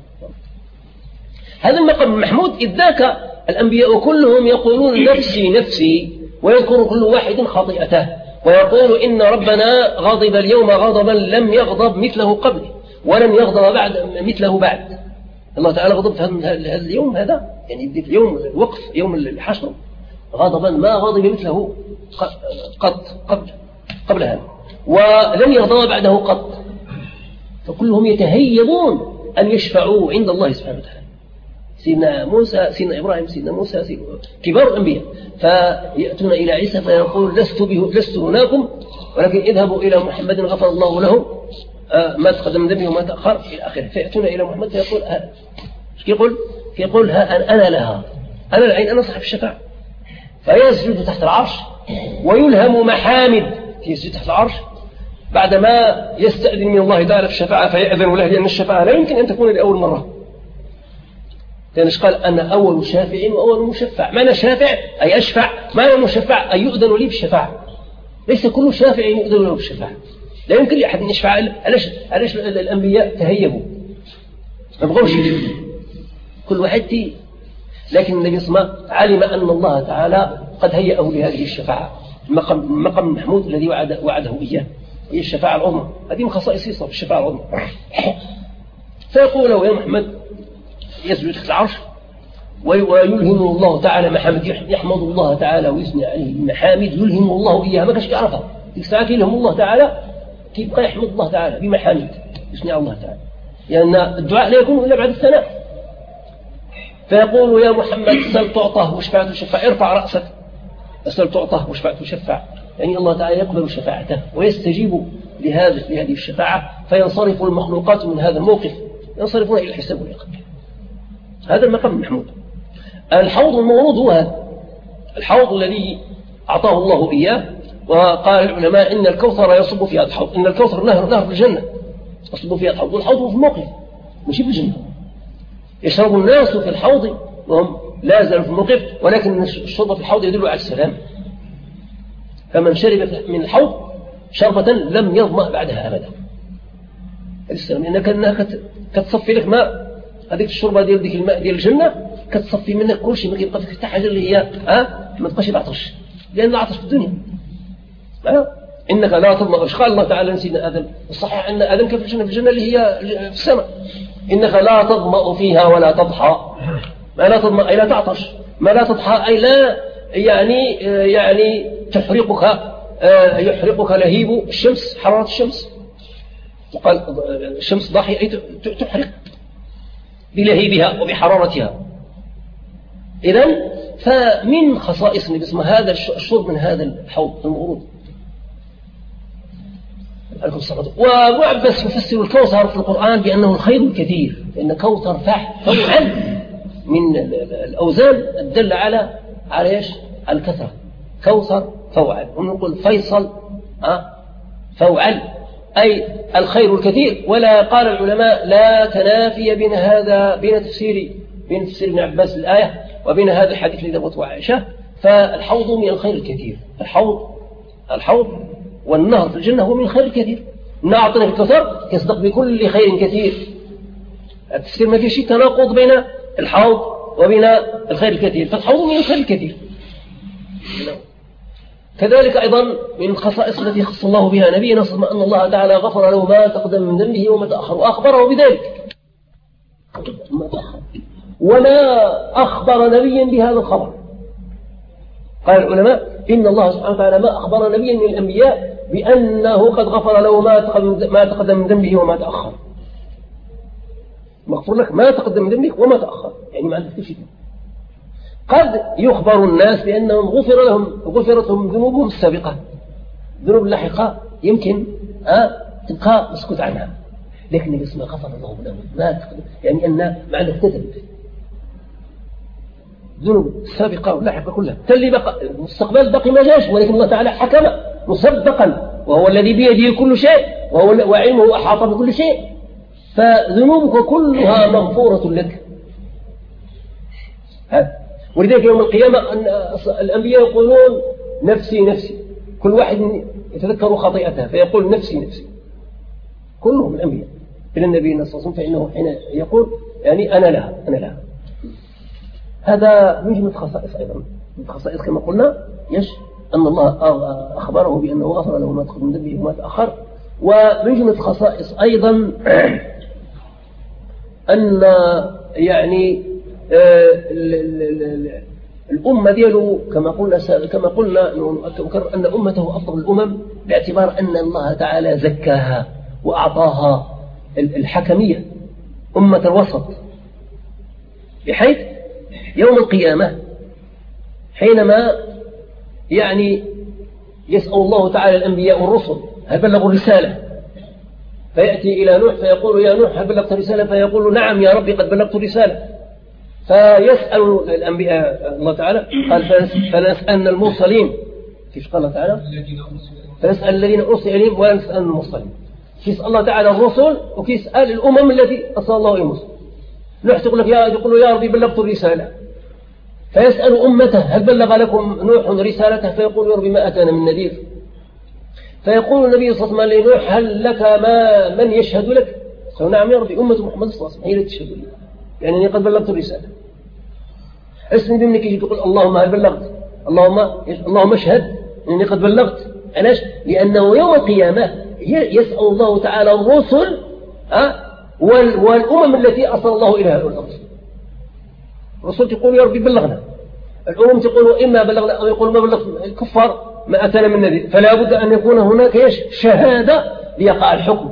هذا المقام محمود، إذ ذاك الأنبياء كلهم يقولون نفسي نفسي، ويذكر كل واحد خطيئته، ويقول إن ربنا غضب اليوم غضبا لم يغضب مثله قبل ولن يغضب بعد مثله بعد. الله تعالى غضب في هذا اليوم، هذا يعني في يوم الوقف يوم الحشر غضبا ما غضب مثله قط قبل قبل هذا، ولن يغضب بعده قط. فكلهم يتهيبون أن يشفعوا عند الله سبحانه وتعالى. سيدنا موسى سيدنا إبراهيم سيدنا موسى سيدنا كبار الأنبياء فيأتون إلى عيسى فيقول لست, لست هناكم ولكن اذهبوا إلى محمد غفر الله له ما تقدم من ذنبه وما تأخر إلى آخره. فيأتون إلى محمد فيقول ايش يقول يقول ها أنا لها أنا العين أنا صاحب الشفاعة. فيسجد تحت العرش ويلهم محامد يسجد تحت العرش بعدما يستأذن من الله تعالى في الشفاعة فيأذن له، لأن الشفاعة لا يمكن أن تكون لأول مرة. لأنه قال أنا أول شافع وأول مشفع. معنى شافع أي أشفع، معنى مشفع أي يؤذن لي بالشفاعة. ليس كل شافع يؤذن له بالشفاعة، لا يمكن لأحد أن يشفع. علاش علاش الأنبياء تهيبوا ما بغوش كل واحد تي، لكن النبي صلى الله عليه وسلم علم أن الله تعالى قد هيأه لهذه الشفاعة، المقام المقام المحمود الذي وعد وعده إياه، هي الشفاعة العظمى. هذه من خصائص يصف الشفاعة العظمى. فيقول له يا محمد يسجد تحت العرش ويلهم الله تعالى محامد، يحمد الله تعالى ويثني عليه بمحامد يلهم الله إياها، ما كانش يعرفها ديك الساعة يلهم الله تعالى كيبقى يحمد الله تعالى بمحامد يثني على الله تعالى، لأن الدعاء لا يكون إلا بعد الثناء. فيقول يا محمد سل تعطى واشفع تشفع، ارفع رأسك سل تعطى واشفع تشفع، يعني الله تعالى يقبل شفاعته ويستجيب لهذا لهذه الشفاعة، فينصرف المخلوقات من هذا الموقف ينصرفون إلى الحساب والعقاب. هذا المقام المحمود. الحوض المورود هو هذا الحوض الذي أعطاه الله إياه، وقال العلماء إن الكوثر يصب في هذا الحوض، إن الكوثر نهر نهر في الجنة يصب في هذا الحوض، والحوض في الموقف ماشي في الجنة. يشرب الناس في الحوض وهم لا زالوا في الموقف، ولكن الشرب في الحوض يدل على السلام. فمن شرب من الحوض شربة لم يظمأ بعدها أبدا. السلام لأنك أنها كتصفي لك ماء، هذيك الشربة ديال ديك الماء ديال الجنة كتصفي منك كل شيء، ما كيبقى فيك حتى حاجة اللي هي ها ما تبقاش بعطش، لأن العطش في الدنيا. أه؟ إنك لا تظمأ. إيش قال الله تعالى لسيدنا آدم؟ الصحيح أن آدم كان في الجنة، في الجنة اللي هي في السماء. إنك لا تظمأ فيها ولا تضحى. ما لا تظمأ أي لا تعطش، ما لا تضحى أي لا يعني يعني تحرقك يحرقك لهيب الشمس، حرارة الشمس. وقال الشمس ضاحية أي تحرق بلهيبها وبحرارتها. إذن فمن خصائص النبي اسمه هذا الشرب من هذا الحوض المورود. وابو عباس يفسر الكوثر في القرآن بأنه الخير الكثير، لأن كوثر فعل من الأوزان الدل على على ايش؟ على الكثرة. كوثر فوعل، ونقول فيصل أه؟ فوعل أي الخير الكثير. ولا قال العلماء لا تنافي بين هذا بين تفسير بين تفسير ابن عباس الآية وبين هذا الحديث الذي ذكرته عائشة. فالحوض من الخير الكثير، الحوض الحوض والنهر في الجنة هو من الخير الكثير. إن أعطنا في الكثر يصدق بكل خير كثير. التفسير ما في شيء تناقض بين الحوض وبنا الخير الكثير، فتحوضوا من الخير الكثير. كذلك أيضا من خصائص التي خص الله بها نبينا أن الله تعالى غفر له ما تقدم من ذنبه وما تأخر، وأخبره بذلك ما تأخر، وما أخبر نبيا بهذا الخبر. قال العلماء إن الله سبحانه وتعالى ما أخبر نبيا من الأنبياء بأنه قد غفر له ما تقدم من ذنبه وما تأخر. مغفور لك ما تقدم من ذنبك وما تأخر، يعني ما عندك شيء. قد يخبر الناس بأنهم غفر لهم غفرت لهم ذنوبهم السابقة، ذنوب لاحقة يمكن أه تبقى مسكوت عنها، لكن النبي صلى الله عليه وسلم غفر الله له ما تقدم، يعني أن ما عندك تذنب ذنوب السابقة واللاحقة كلها. تلي بقى المستقبل باقي ما جاش، ولكن الله تعالى حكم مسبقا، وهو الذي بيده كل شيء، وهو وعلمه أحاط بكل شيء، فذنوبك كلها مغفورة لك. ولذلك يوم القيامة أن الأنبياء يقولون نفسي نفسي، كل واحد يتذكر خطيئته فيقول نفسي نفسي، كلهم الأنبياء إلى النبي صلى الله عليه وسلم، فإنه حين يقول يعني أنا لها أنا لها. هذا من جملة خصائص أيضا، من خصائص كما قلنا يش أن الله أخبره بأنه غفر له ما تقدم من ذنبه وما تأخر. ومن جملة خصائص أيضا أن يعني الأمة دياله كما قلنا كما قلنا أن أمته أفضل الأمم، باعتبار أن الله تعالى زكاها وأعطاها الحكمية، أمة الوسط، بحيث يوم القيامة حينما يعني يسأل الله تعالى الأنبياء والرسل هل بلغوا الرسالة، فيأتي إلى نوح فيقول يا نوح هل بلغت الرسالة، فيقول نعم يا ربي قد بلغت الرسالة. فيسأل الأنبياء الله تعالى قال فنسألنا المرسلين، كيف قال الله تعالى فنسأل الذين أرسل إليهم ولا نسأل المرسلين. يسأل الله تعالى الرسل ويسأل الأمم التي أرسل الله إليهم. نوح يقول لك يا يقول يا ربي بلغت الرسالة، فيسأل أمته هل بلغ لكم نوح رسالته، فيقول يا ربي ما أتانا من نذير. فيقول النبي صلى الله عليه وسلم لنوح هل لك ما من يشهد لك؟ قال نعم يا ربي أمة محمد صلى الله عليه وسلم هي التي تشهد لي، يعني أني قد بلغت الرسالة. اسم منك يجي تقول اللهم هل بلغت، اللهم اللهم اشهد أني قد بلغت. علاش؟ لأنه يوم القيامة يسأل الله تعالى الرسل أه؟ والأمم التي أرسل الله إليها الأرض. الرسل تقول يا ربي بلغنا، الأمم تقول إما بلغنا أو يقول ما بلغت، الكفار ما أتانا من نذير. فلا بد أن يكون هناك إيش شهادة ليقع الحكم.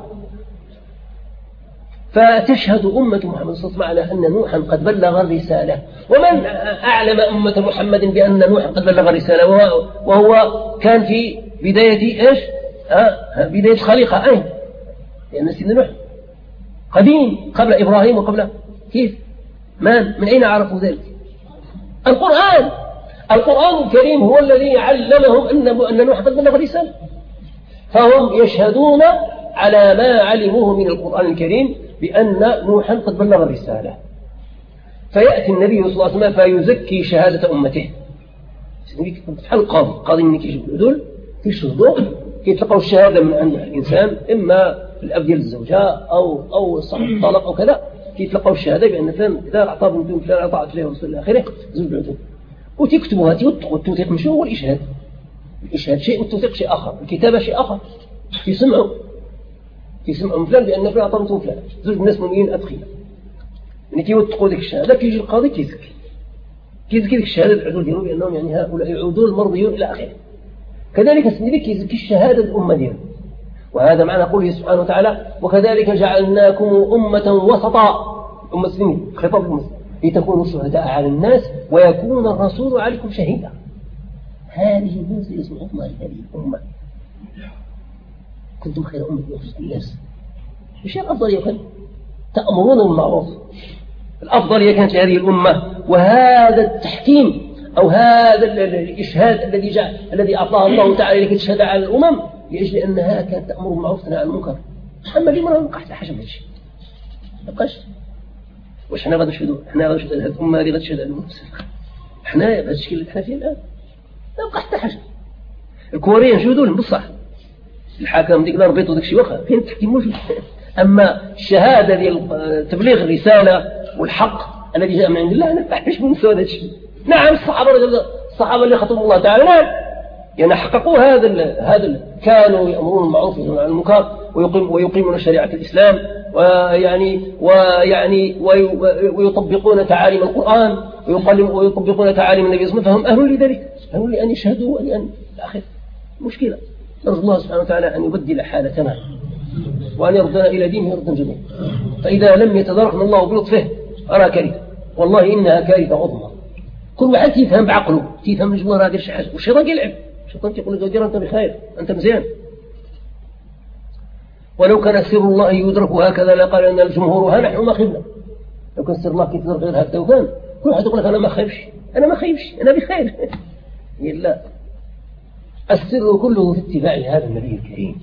فتشهد أمة محمد صلى الله عليه وسلم على أن نوحا قد بلغ الرسالة. ومن أعلم أمة محمد بأن نوحا قد بلغ الرسالة وهو, وهو كان في بداية إيش آه بداية الخليقة أين؟ لأن سيدنا نوح قديم قبل إبراهيم وقبل كيف؟ من من أين عرفوا ذلك؟ القرآن القرآن الكريم هو الذي علمهم أن أن نوح قد بلغ الرسالة، فهم يشهدون على ما علموه من القرآن الكريم بأن نوحا قد بلغ الرسالة. فيأتي النبي صلى الله عليه وسلم فيزكي شهادة أمته. بحال القاضي قاضي منك يجيب العدول كيشهدوا كيتلقوا الشهادة من عند الإنسان، إما الأب ديال الزوجة أو أو صاحب الطلاق أو كذا، كيتلقوا الشهادة بأن فلان إذا أعطى بنته فلان أعطى فلان وصل إلى آخره زوج العدول، وتكتبوها تيوثقوا. التوثيق مش هو الإشهاد، الإشهاد شيء والتوثيق شيء آخر، الكتابة شيء آخر. يسمعوا يسمعوا فلان بأن فلان أعطى بنته فلان، زوج الناس مؤمنين أتقياء، يعني كيوثقوا ذيك الشهادة. كيجي القاضي كيزكي كيزكي ذيك الشهادة العدول ديالهم بأنهم يعني هؤلاء عدول مرضيون إلى آخره. كذلك السنبي كيزكي الشهادة الأمة ديالهم. وهذا معنى قوله سبحانه وتعالى وكذلك جعلناكم أمة وسطا، أمة مسلمين خطاب المسلم، لتكونوا شهداء على الناس ويكون الرسول عليكم شهيدا. هذه منزلة عظمى لهذه الأمة. كنتم خير أمة أخرجت للناس. مش الأفضلية كانت تأمرون بالمعروف، الأفضلية كانت لهذه الأمة. وهذا التحكيم أو هذا الإشهاد الذي جاء الذي أعطاه الله تعالى لكي تشهد على الأمم لأجل أنها كانت تأمر بالمعروف وتنهى عن المنكر. أما اليوم ما نبقاش حاجة من هذا الشيء، ما نبقاش. واش حنا غادي نشهدوا؟ حنا غادي نشهدوا هذه الأمة هذه غادي تشهد على الأمم. حنا بهذا الشكل اللي حنا فيه الآن ما نبقى حتى حاجة. الكوريين نشهدوا لهم بصح، الحاكم ديك لا ربيطوا داك الشيء واخا فين التحكيم موجود. أما الشهادة ديال تبليغ الرسالة والحق الذي جاء من عند الله نفح مش من سوى هذا الشيء. نعم الصحابة الصحابة اللي خطبوا الله تعالى نعم يعني حققوا هذا ال هذا ال كانوا يأمرون بالمعروف وينهون عن المنكر ويقيم ويقيمون شريعة الإسلام ويعني ويعني ويطبقون تعاليم القرآن ويطبقون تعاليم النبي صلى الله عليه وسلم، فهم أهل لذلك، أهل لأن يشهدوا ولأن الآخر مشكلة. نرجو الله سبحانه وتعالى أن يبدل حالتنا وأن يردنا إلى دينه ردا جميلا. فإذا لم يتداركنا الله بلطفه أرى كارثة، والله إنها كارثة عظمى. كل واحد يفهم بعقله، يفهم الجمهور هذا الشيء حاجة، والشيطان يلعب، الشيطان يقول لك أنت بخير، أنت مزيان. ولو كان سر الله يدرك هكذا لقال أن الجمهور ها نحن ما خبنا. لو كان سر الله كيف يدرك غير هكذا وكان كل واحد يقول لك أنا ما خيبش، أنا ما خيبش، أنا بخير. لا، السر كله في اتباع هذا النبي الكريم،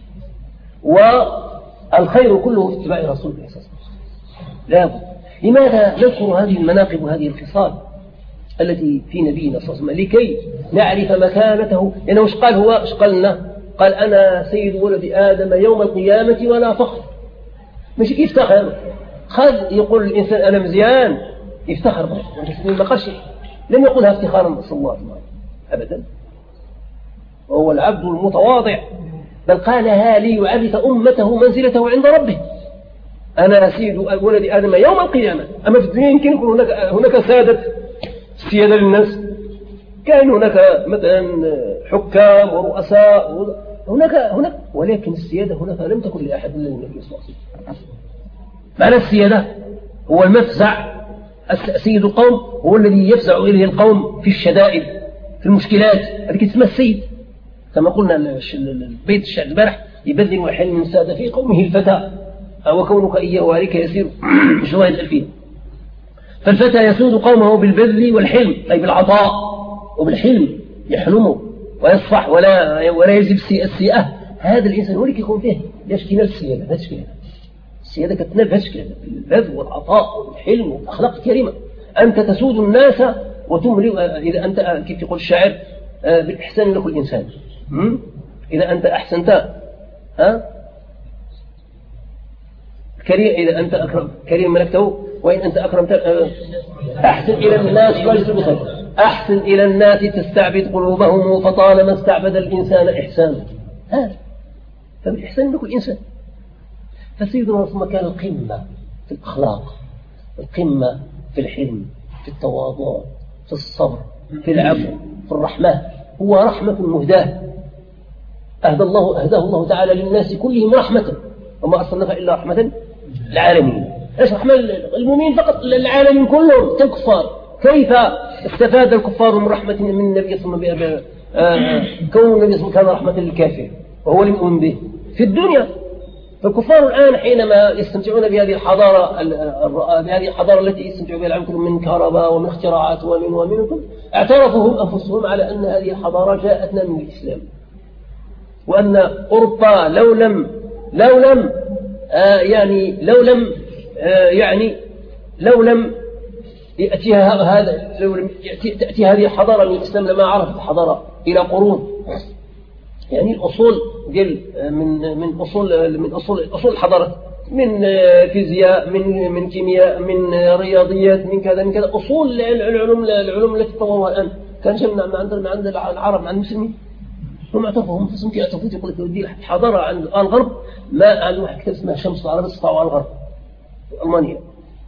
والخير كله في اتباع رسول الله صلى الله عليه وسلم. لا بد. لماذا نذكر هذه المناقب وهذه الخصال التي في نبينا صلى الله عليه وسلم؟ لكي نعرف مكانته. لأنه ايش قال هو؟ ايش قال لنا؟ قال أنا سيد ولد آدم يوم القيامة ولا فخر. مش يفتخر، خذ يقول الإنسان أنا مزيان يفتخر به، ما قالش، لم يقولها افتخارا صلى الله عليه وسلم أبدا، وهو العبد المتواضع، بل قالها ليعرف أمته منزلته عند ربه. أنا سيد ولد آدم يوم القيامة. أما في الدنيا يمكن يكون هناك هناك سادة سيادة للناس، كان هناك مثلا حكام ورؤساء هناك هناك ولكن السيادة هناك لم تكن لأحد إلا للنبي صلى الله عليه وسلم. معنى السيادة هو المفزع، سيد القوم هو الذي يفزع إليه القوم في الشدائد في المشكلات، هذه تسمى السيد. كما قلنا البيت الشعر البارح يبذل وحل من سادة في قومه الفتى وكونك إياه عليك يسير جوائد الألفية. فالفتى يسود قومه بالبذل والحلم، أي بالعطاء وبالحلم، يحلمه ويصفح ولا ولا يجذب السيئة. هذا الإنسان هو اللي يكون فيه يشكي السيادة. هذا شكل السيادة كتنال هشكل بالبذل والعطاء والحلم والأخلاق الكريمة. أنت تسود الناس وتملئ. إذا أنت كيف يقول الشاعر بالإحسان لكل إنسان، إذا أنت أحسنت ها كريم، إذا أنت أكرم كريم ملكته، وإن أنت أكرمت أحسن إلى الناس بخير، أحسن إلى الناس تستعبد قلوبهم، فطالما استعبد الإنسان إحسانا. هذا فبالإحسان لكل إنسان. فسيدنا رسول الله كان القمة في الأخلاق، القمة في الحلم، في التواضع، في الصبر، في العفو، في الرحمة. هو رحمة مهداة، أهدى الله أهداه الله تعالى للناس كلهم رحمة، وما أرسلناك إلا رحمة للعالمين. إيش رحمة المؤمنين فقط؟ للعالمين كلهم كالكفار. كيف استفاد الكفار من رحمة من النبي صلى الله عليه وسلم؟ كون النبي صلى الله عليه وسلم كان رحمة للكافر وهو المؤمن به في الدنيا. فالكفار الآن حينما يستمتعون بهذه الحضارة بهذه الحضارة التي يستمتع بها العالم كله من كهرباء ومن اختراعات ومن ومن اعترفوا هم أنفسهم على أن هذه الحضارة جاءتنا من الإسلام، وأن أوروبا لو لم لو لم آه يعني لو لم آه يعني لو لم يأتيها هذا لو لم يأتي تأتي هذه الحضارة من الإسلام لما عرفت الحضارة إلى قرون. يعني الأصول ديال من من أصول من أصول أصول الحضارة، من فيزياء، من من كيمياء، من رياضيات، من كذا من كذا، أصول العلوم العلوم التي تطورها الآن كان جمع من عند من عند العرب مع المسلمين. هم اعترفوا هم فسمك يعترفوا يقول لك ودي الحضارة عند الغرب ما عندهم واحد كتاب اسمه شمس العرب استطاعوا على الغرب ألمانيا.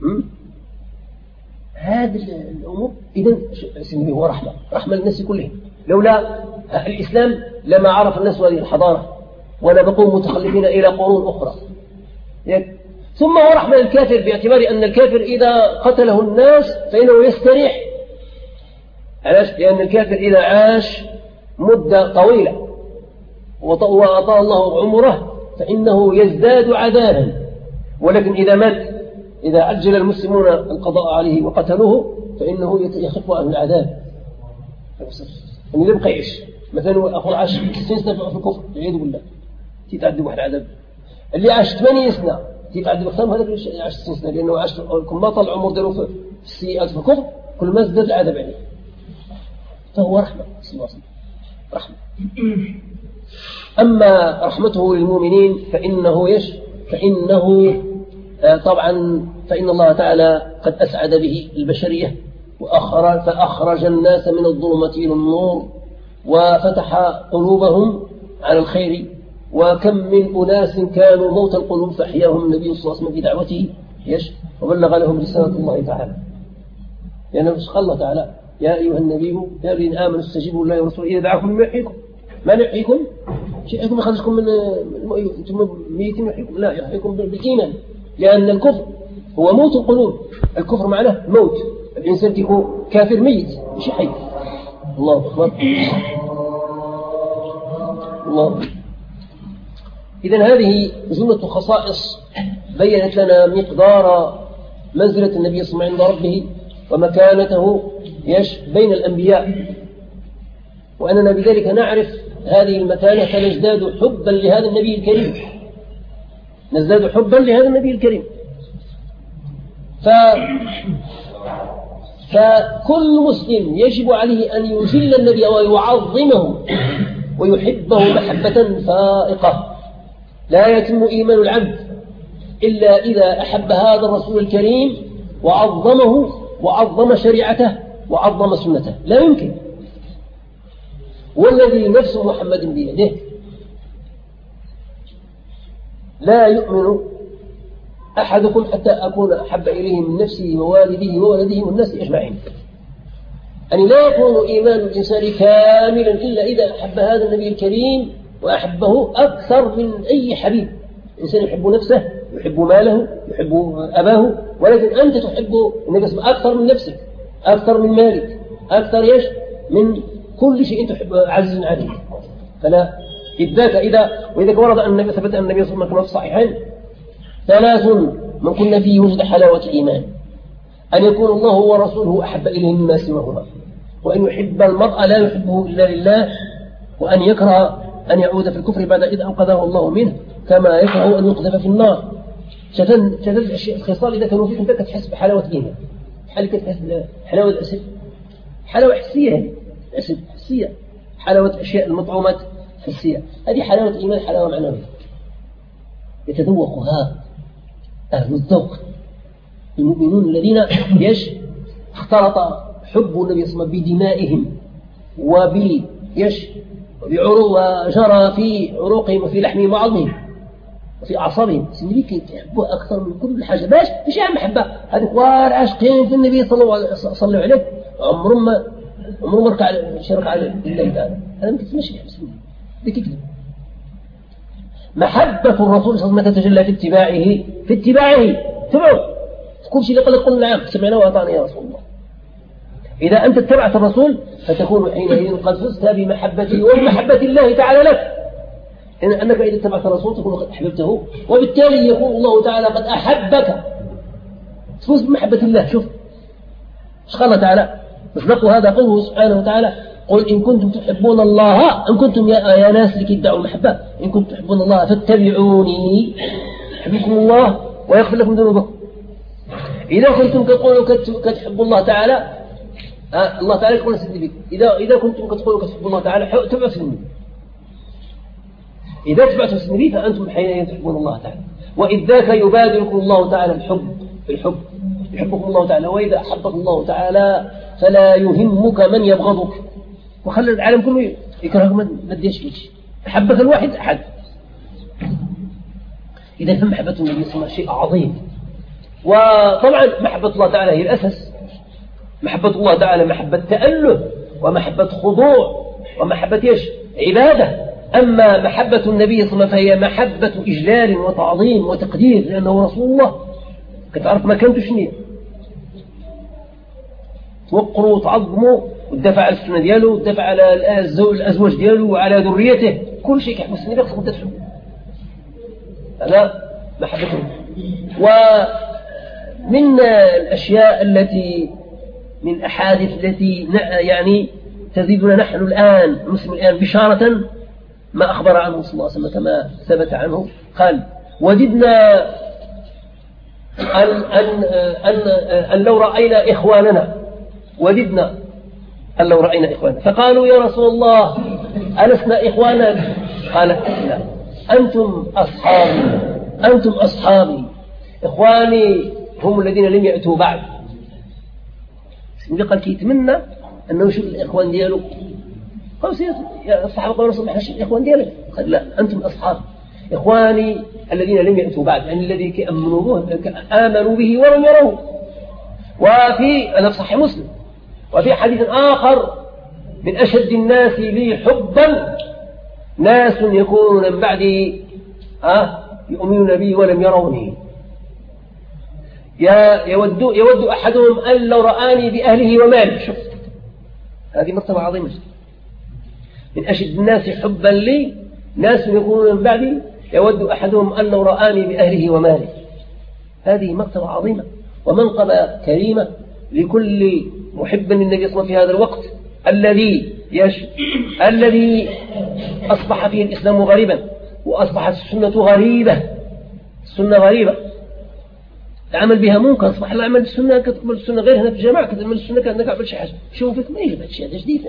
هذه الأمور إذن سنبي هو رحمة رحمة للناس كلهم. لولا الإسلام لما عرف الناس هذه الحضارة ولا بقوا متخلفين إلى قرون أخرى. ثم هو رحمة للكافر باعتبار أن الكافر إذا قتله الناس فإنه يستريح. علاش؟ لأن الكافر إذا عاش مدة طويلة وأطال الله عمره فإنه يزداد عذابا، ولكن إذا مات إذا عجل المسلمون القضاء عليه وقتلوه فإنه يخف أهل العذاب. يعني لم يعيش مثلا أخو عاش ستين سنة في الكفر والعياذ بالله تتعذب واحد عذاب، اللي عاش ثمانين سنة تتعذب أكثر من هذا اللي عاش ستين سنة، لأنه عاش كل ما طال عمر داروا في السيئات في الكفر كل ما ازداد العذاب عليه. فهو رحمة صلى الله عليه وسلم رحمة. أما رحمته للمؤمنين فإنه يش فإنه طبعا فإن الله تعالى قد أسعد به البشرية وأخرج فأخرج الناس من الظلمة إلى النور وفتح قلوبهم على الخير. وكم من أناس كانوا موت القلوب فأحياهم النبي صلى الله عليه وسلم في دعوته وبلغ لهم رسالة الله تعالى. لأن يعني قال الله تعالى يا أيها النبي يا الذين آمنوا استجيبوا لله ورسوله إذا دعاكم لما يحييكم. ما يحييكم؟ شيء يحييكم يخرجكم من أنتم ميتين يحييكم؟ لا، يحييكم بالإيمان، لأن الكفر هو موت القلوب. الكفر معناه موت، الإنسان يكون كافر ميت مش حي. الله أكبر. الله. إذن هذه جملة خصائص بيّنت لنا مقدار منزلة النبي صلى الله عليه وسلم عند ربه ومكانته يش بين الأنبياء، وأننا بذلك نعرف هذه المكانة فنزداد حبا لهذا النبي الكريم، نزداد حبا لهذا النبي الكريم. ف... فكل مسلم يجب عليه أن يجل النبي ويعظمه ويحبه محبة فائقة. لا يتم إيمان العبد إلا إذا أحب هذا الرسول الكريم وعظمه وعظم شريعته وعظم سنته، لا يمكن. والذي نفس محمد بيده لا يؤمن أحدكم حتى أكون أحب إليه من نفسه ووالده وولده والناس أجمعين. أن لا يكون إيمان الإنسان كاملا إلا إذا أحب هذا النبي الكريم وأحبه أكثر من أي حبيب. الإنسان يحب نفسه، يحب ماله، يحب أباه، ولكن أنت تحب النبي أكثر من نفسك، أكثر من مالك، أكثر يش من كل شيء أنت تحب عزيز عليك. فلا إذاك إذا وإذا ورد أن النبي ثبت أن النبي صلى الله عليه وسلم في الصحيحين ثلاث من كنا فيه وجد حلاوة الإيمان: أن يكون الله ورسوله أحب إليه مما سواهما، وأن يحب المرء لا يحبه إلا لله، وأن يكره أن يعود في الكفر بعد إذ أنقذه الله منه، كما يكره أن يقذف في النار. شتن شتن الأشياء الخصال إذا كانوا فيكم فكت تحس بحلاوة الإيمان. حالك تحس بحلاوة الأسد، حلاوة حسية، أسد حسية، حلاوة الأشياء المطعومات حسية. هذه حلاوة الإيمان، حلاوة معنوية يتذوقها أهل الذوق، المؤمنون الذين يش اختلط حب النبي صلى الله عليه وسلم بدمائهم وبيش وبعروق وجرى في عروقهم وفي لحمهم وعظمهم وفي أعصابهم. سنبيك يحبوه أكثر من كل حاجة. باش مش عام محبة هذه كوار عاشقين في النبي صلى الله عليه وسلم عليه، عمرهم ما عمرهم ما ركع شرك على الله تعالى. هذا ما تسمش بسم بتكذب. محبة الرسول صلى الله عليه وسلم تتجلى في اتباعه في اتباعه تبعه. كل شيء قال قلنا نعم سمعنا وأطعنا يا رسول الله. إذا أنت اتبعت الرسول فتكون حينئذ قد فزت بمحبته وبمحبة الله تعالى لك، إن أنك إذا اتبعت الرسول تكون قد أحببته، وبالتالي يكون الله تعالى قد أحبك، تفوز بمحبة الله. شوف ايش قال الله تعالى مصدق هذا قوله سبحانه وتعالى: قل إن كنتم تحبون الله، إن كنتم يا, يا ناس لكي تدعوا المحبة، إن كنتم تحبون الله فاتبعوني يحببكم الله ويغفر لكم ذنوبكم. إذا كنتم كتقولوا كتحبوا الله تعالى، آه الله تعالى يقول سيدي إذا إذا كنتم كتقولوا كتحبوا الله تعالى تبعوا سنبي. إذا تبعتوا سنبي فأنتم حينئذ تحبون الله تعالى، وإذ ذاك يبادركم الله تعالى الحب الحب يحبكم الله تعالى. وإذا أحبك الله تعالى فلا يهمك من يبغضك، وخلى العالم كله يكرهك ما تديش فيك. أحبك الواحد أحد. إذا فهم محبة النبي صلى الله عليه وسلم شيء عظيم. وطبعا محبة الله تعالى هي الأساس. محبة الله تعالى محبة تأله ومحبة خضوع ومحبة إيش؟ عبادة. أما محبة النبي صلى الله عليه وسلم فهي محبة إجلال وتعظيم وتقدير، لأنه رسول الله. كتعرف ما كانت شنية توقروا وتعظموا وتدافع على السنة دياله وتدافع على الأزواج دياله وعلى ذريته، كل شيء كيحب السنة خصك تدفعه. هذا محبته. ومن الأشياء التي من أحاديث التي يعني تزيدنا نحن الآن المسلم الآن بشارة ما أخبر عنه صلى الله عليه وسلم كما ثبت عنه. قال: وجدنا أن, أن, أن, أن لو رأينا إخواننا وددنا أن لو رأينا إخواننا، فقالوا: يا رسول الله ألسنا إخوانا؟ قال: لا، أنتم أصحابي أنتم أصحابي إخواني هم الذين لم يأتوا بعد. اللي قال كي يتمنى أنه يشوف الإخوان دياله قالوا يا الصحابة قالوا رسول الله حشي الإخوان ديالك قال لا أنتم أصحاب إخواني الذين لم يأتوا بعد يعني الذي كأمنوا به آمنوا به ولم يروه. وفي أنا في صحيح مسلم وفي حديث آخر من أشد الناس لي حبا ناس يكونون من بعدي أه يؤمنون بي ولم يروني يا يود يود أحدهم أن لو رآني بأهله وماله. شوف هذه مرتبة عظيمة جدا. من أشد الناس حبا لي ناس يكونون من بعدي يود أحدهم أن لو رآني بأهله وماله. هذه مرتبة عظيمة ومنقبة كريمة لكل محب للنبي صلى الله عليه وسلم في هذا الوقت الذي يش... الذي أصبح فيه الإسلام غريبا وأصبحت السنة غريبة. السنة غريبة العمل بها منكر. أصبح العمل بالسنة كتقبل السنة غير هنا في الجماعة كتعمل السنة كأنك عمل شي حاجة. شوف فيك ما يجب هذا الشيء هذا جديد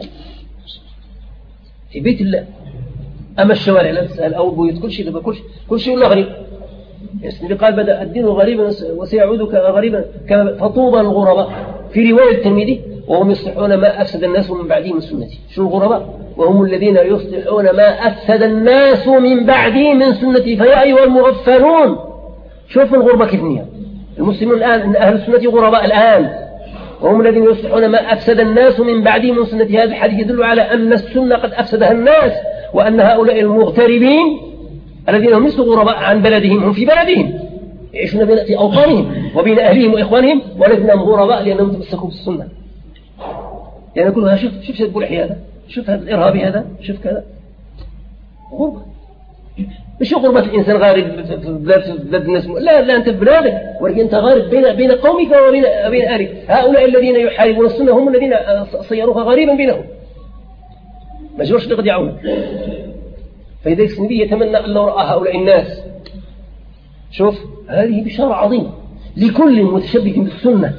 في بيت الله. أما الشوارع لا تسأل أو بيوت كل شيء دابا كل شيء كل شيء ولا غريب. يعني قال بدأ الدين غريبا وسيعود غريبا فطوبى الغرباء. في رواية الترمذي وهم يصلحون ما أفسد الناس من بعدهم من سنتي. شو الغرباء؟ وهم الذين يصلحون ما أفسد الناس من بعدهم من سنتي. فيا أيها المغفلون شوفوا الغربة كيف نية. المسلمون الآن أهل السنة غرباء الآن وهم الذين يصلحون ما أفسد الناس من بعدهم من سنتي. هذا الحديث يدل على أن السنة قد أفسدها الناس وأن هؤلاء المغتربين الذين هم ليسوا غرباء عن بلدهم هم في بلدهم يعيشون في أوطانهم وبين أهلهم وإخوانهم ولكنهم غرباء لأنهم تمسكوا بالسنة. يعني كلها شوف شوف شوف بلحي هذا شوف هذا الإرهابي هذا شوف كذا غربة. مش غربة الإنسان غارب في بلاد في بلاد الناس لا لا أنت في بلادك ولكن أنت غارب بين بين قومك وبين بين أهلك. هؤلاء الذين يحاربون السنة هم الذين صيروها غريبا بينهم ما جرش يقضيعون. فإذا النبي يتمنى أن لو رأى هؤلاء الناس. شوف هذه بشارة عظيمة لكل متشبث بالسنة.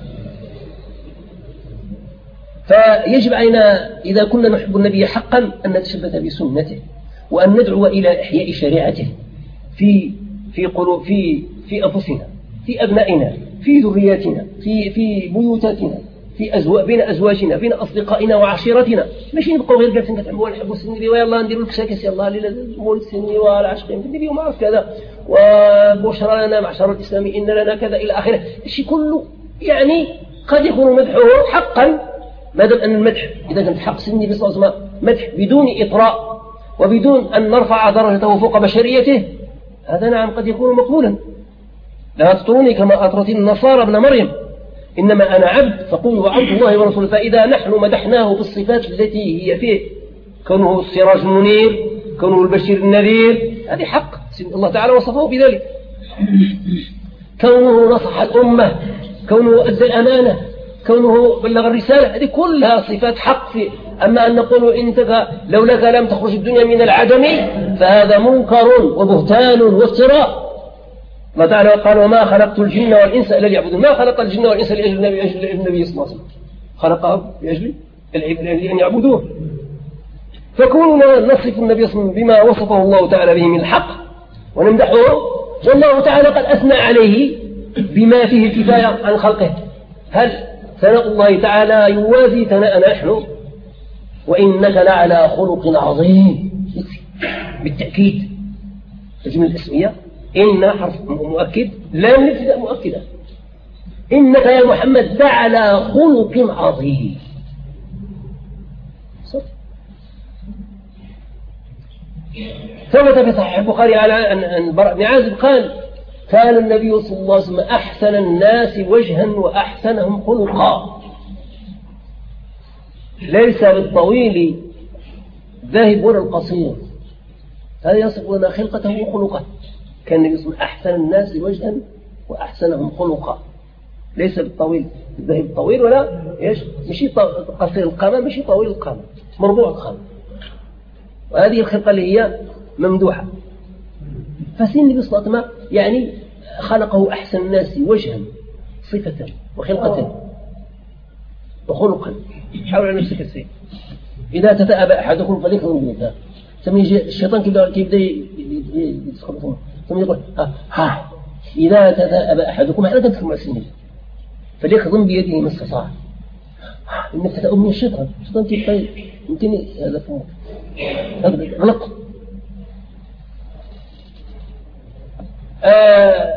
فيجب علينا إذا كنا نحب النبي حقا أن نتشبث بسنته وأن ندعو إلى إحياء شريعته في في قلوب في في أنفسنا في أبنائنا في ذرياتنا في في بيوتاتنا في أزواج بين أزواجنا بين أصدقائنا وعشيرتنا. ماشي نبقوا غير جالسين كتعملوا نحبوا السنة ويلا نديروا الكساكس يلا للمول السنة والعشقين في النبي وما عرف كذا وبشرى لنا معشر الإسلام إن لنا كذا إلى آخره. الشيء كله يعني قد يكون مدحه حقا ما دام أن المدح إذا كان حق سني بصلى الله عليه وسلم مدح بدون إطراء وبدون أن نرفع درجته فوق بشريته هذا نعم قد يكون مقبولا. لا تطروني كما أطرت النصارى ابن مريم إنما أنا عبد فقولوا عبد الله ورسوله. فإذا نحن مدحناه بالصفات التي هي فيه كونه السراج المنير كونه البشير النذير هذه حق الله تعالى وصفه بذلك. كونه نصح الأمة كونه أدى الأمانة كونه بلغ الرسالة هذه كلها صفات حق فيه. أما أن نقول إنك لولاك لم تخرج الدنيا من العدم فهذا منكر وبهتان وافتراء. الله تعالى قال وما خلقت الجن والإنس إلا ليعبدون. ما خلق الجن والإنس لأجل النبي صلى الله عليه وسلم خلقه لأجل أن يعبدوه. فكوننا نصف النبي صلى الله عليه وسلم بما وصفه الله تعالى به من الحق ونمدحه والله تعالى قد أثنى عليه بما فيه الكفاية عن خلقه. هل ثناء الله تعالى يوازي ثناءنا نحن؟ وإنك لعلى خلق عظيم بالتأكيد. الجملة الاسمية إن حرف مؤكد لا نبتدأ مؤكدا إنك يا محمد لعلى خلق عظيم. ثبت في صحيح البخاري على أن البراء بن عازب قال كان النبي صلى الله عليه وسلم أحسن الناس وجها وأحسنهم خلقا. ليس بالطويل ذاهب ولا القصير هذا يصف لنا خلقته وخلقه. كان النبي صلى الله عليه وسلم أحسن الناس وجها وأحسنهم خلقا. ليس بالطويل الذاهب الطويل ولا إيش مشي قصير القامة مشي طويل القامة مربوع القامة. وهذه الخلقة اللي هي ممدوحة. فسن النبي صلى الله عليه وسلم يعني خلقه أحسن الناس وجها صفة وخلقة وخلقا. حاول على نفسك السيد إذا تتأبى أحدكم فليكن بالله. سمي الشيطان كيف يبدأ يتخبطون ثم يقول ها ها إذا تثاءب أحدكم على تذكر مع السنين فليخضم بيده ما استطاع. إن التثاؤب من الشيطان، الشيطان طيب يمكن هذا فهو غلط. آه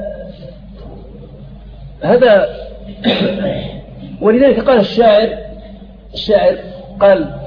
هذا ولذلك قال الشاعر الشاعر قال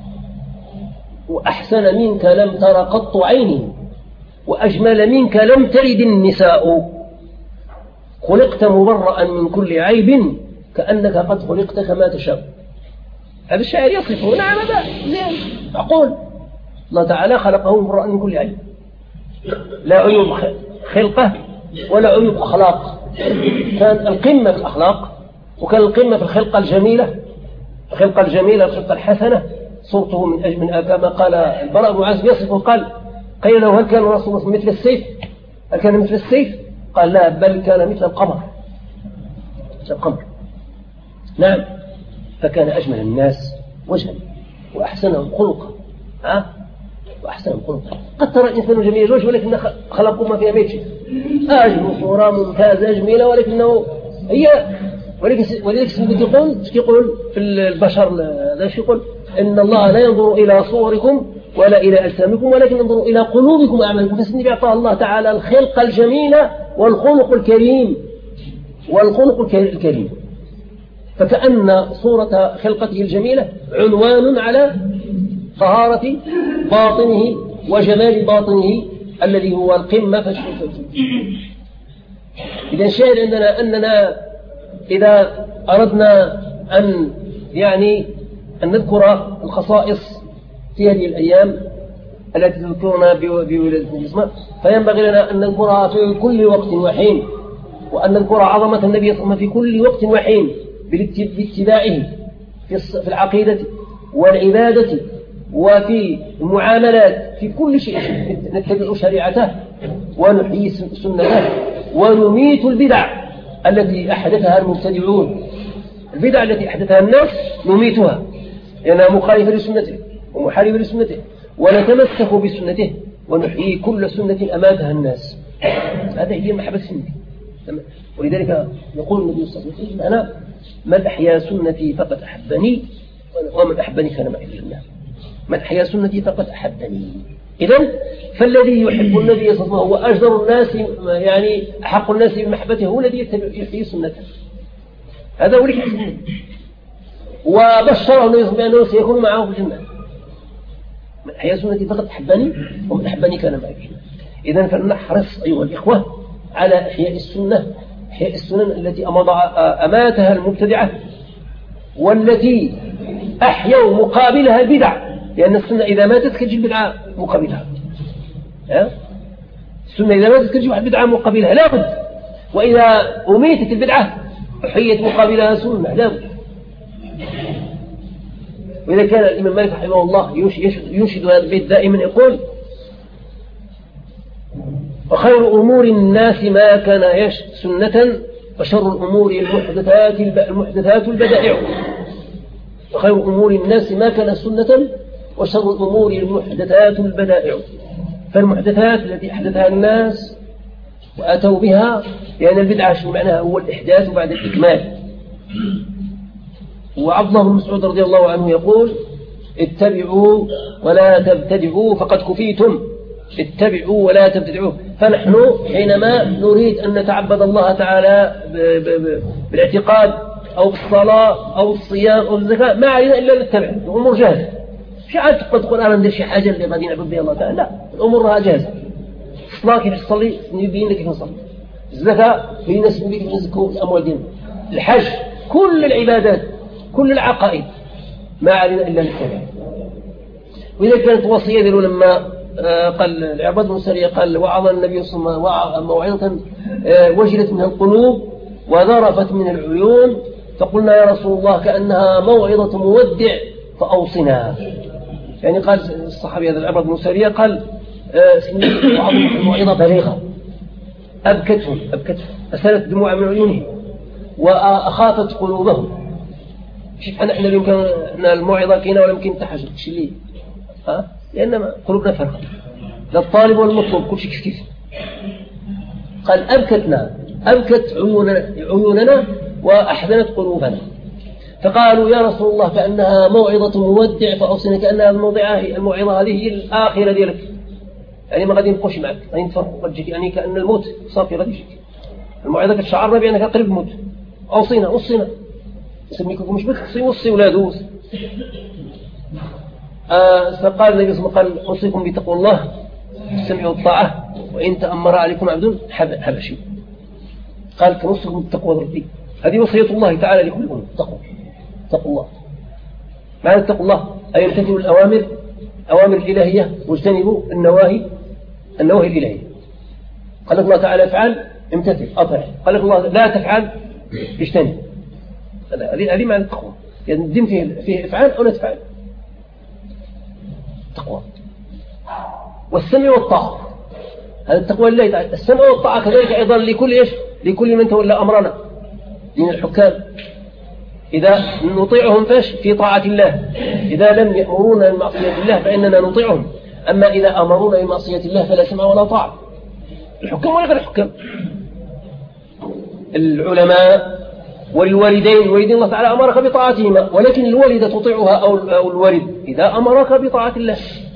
وأحسن منك لم تر قط عيني وأجمل منك لم تلد النساء خلقت مبرأ من كل عيب كأنك قد خلقت كما تشاء. هذا الشاعر يصفه. نعم هذا زين أقول الله تعالى خلقه مبرأ من كل عيب، لا عيوب خلقه ولا عيوب أخلاق. كان القمة في الأخلاق وكان القمة في الخلقة الجميلة، الخلقة الجميلة الخلقة الحسنة. صورته من أجل من كما قال البراء بن عازب يصفه قال قيل له هل كان رسول الله مثل السيف؟ هل كان مثل السيف؟ قال لا بل كان مثل القمر، مثل القمر. نعم فكان أجمل الناس وجها وأحسنهم خلقا ها وأحسنهم خلقا. قد ترى الإنسان جميل الوجه ولكن خلقه ما فيها بيت أجمل صورة ممتازة جميلة ولكنه هي ولذلك سيدي يقول يقول في البشر لا يقول إن الله لا ينظر إلى صوركم ولا إلى أجسامكم ولكن ينظر إلى قلوبكم وأعمالكم. فسني أعطاه الله تعالى الخلق الجميلة والخلق الكريم والخلق الكريم. فكأن صورة خلقته الجميلة عنوان على طهارة باطنه وجمال باطنه الذي هو القمة فالشفة. إذا الشاهد عندنا أننا إذا أردنا أن يعني أن نذكر الخصائص في هذه الأيام التي تذكرنا بولادة الجسم فينبغي لنا أن نذكرها في كل وقت وحين، وأن نذكر عظمة النبي صلى الله عليه وسلم في كل وقت وحين باتباعه في العقيدة والعبادة وفي المعاملات في كل شيء. نتبع شريعته ونحيي سنته ونميت البدع التي أحدثها المبتدعون. البدع التي أحدثها الناس نميتها لأنها مخالفة لسنته ومحاربة لسنته، ونتمسك بسنته ونحيي كل سنة أماتها الناس. هذا هي محبة السنة. ولذلك يقول النبي صلى الله عليه وسلم أنا من أحيا سنتي فقد أحبني ومن أحبني كان معي في الجنة. من أحيا سنتي فقد أحبني. إذن فالذي يحب النبي صلى الله عليه وسلم هو أجدر الناس يعني أحق الناس بمحبته هو الذي يحيي سنته. هذا هو اللي يحب وبشره النبي صلى الله عليه وسلم بأنه سيكون معه في الجنة. من أحيا سنتي فقد أحبني ومن أحبني كان معي في الجنة. إذن فلنحرص أيها الإخوة على إحياء السنة، إحياء السنن التي أماتها المبتدعة والتي أحيوا مقابلها البدع، لأن السنة إذا ماتت كتجي البدعة مقابلها. السنة إذا ماتت كتجي البدعة مقابلها لا بد، وإذا أميتت البدعة أحيت مقابلها سنة لا بد. وإذا كان الإمام مالك رحمه الله ينشد هذا البيت دائما يقول وخير أمور الناس ما كان يش سنة وشر الأمور المحدثات المحدثات البدائع. وخير أمور الناس ما كان سنة وشر الأمور المحدثات البدائع. فالمحدثات التي أحدثها الناس وأتوا بها لأن البدعة شو معناها هو الإحداث بعد الإكمال. وعبد الله بن مسعود رضي الله عنه يقول اتبعوا ولا تبتدعوا فقد كفيتم. اتبعوا ولا تبتدعوا. فنحن حينما نريد أن نتعبد الله تعالى بالاعتقاد أو بالصلاة أو الصيام أو الزكاة ما علينا إلا نتبع الأمور جاهزة. مش عاد تقول أنا ندير شي حاجة اللي غادي نعبد بها الله تعالى، لا الأمور راها جاهزة. الصلاة كيف تصلي يبين لك كيف نصلي، الزكاة في ناس يبين لك نزكوا الأموال ديالنا، الحج كل العبادات كل العقائد ما علينا إلا نتبع. وإذا كانت وصية له لما قال العباد بن سرية قال وعظ النبي صلى الله عليه وسلم موعظة وجلت منها القلوب وذرفت من العيون فقلنا يا رسول الله كأنها موعظة مودع فأوصنا. يعني قال الصحابي هذا العباد بن سرية قال موعظة بليغة أبكتهم أبكتهم أسالت دموع من عيونهم وأخافت قلوبهم. شوف نحن اليوم كان الموعظة كينا ولا يمكن تحاجة شي ليه ها لأن قلوبنا فرقة، لا الطالب والمطلوب كل شيء كيف كيف. قال أبكتنا أبكت عيوننا, عيوننا وأحزنت قلوبنا. فقالوا يا رسول الله كأنها موعظة مودع فأوصينا، كأنها الموضعة الموعظة هذه هي الآخرة ديالك، يعني ما غادي نبقوش معك، غادي نتفرقوا، قد جيك يعني كأن الموت صافي غادي يجيك. الموعظة كتشعرنا بأنك قريب الموت. أوصينا وصينا يسميكم مش بس تصي وصي ولادو. آه فقال النبي صلى الله عليه وسلم قال أوصيكم بتقوى الله السمع والطاعة وإن تأمر عليكم عبد حبشي. قال فنوصيكم بالتقوى ربي. هذه وصية الله تعالى لكل أمة، تقوى تقوى الله. معنى تقوى الله أي امتثلوا الأوامر أوامر الإلهية واجتنبوا النواهي النواهي الإلهية. قال الله تعالى افعل امتثل أطع، قال الله لا تفعل اجتنب. هذه هذه معنى التقوى، يعني الدين فيه فيه افعال أو لا تفعل. التقوى والسمع والطاعة، هذا التقوى لله تعالى. السمع والطاعة كذلك أيضا لكل إيش لكل من تولى أمرنا من الحكام، إذا نطيعهم فاش في طاعة الله، إذا لم يأمرونا بمعصية الله فإننا نطيعهم، أما إذا أمرونا بمعصية الله فلا سمع ولا طاعة. الحكام ولا غير الحكام، العلماء والوالدين. الوالدين الله تعالى أمرك بطاعتهما، ولكن الوالدة تطيعها أو الوالد إذا أمرك بطاعة الله.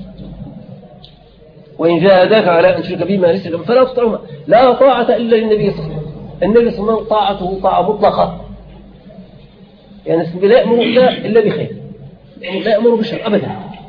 وإن جاهداك على أن تشرك بما ليس لك فلا تطيعهما. لا طاعة إلا للنبي صلى الله عليه وسلم. النبي صلى الله عليه وسلم طاعته طاعة مطلقة، يعني لا يأمر إلا بخير، يعني لا يأمر بشر أبدا.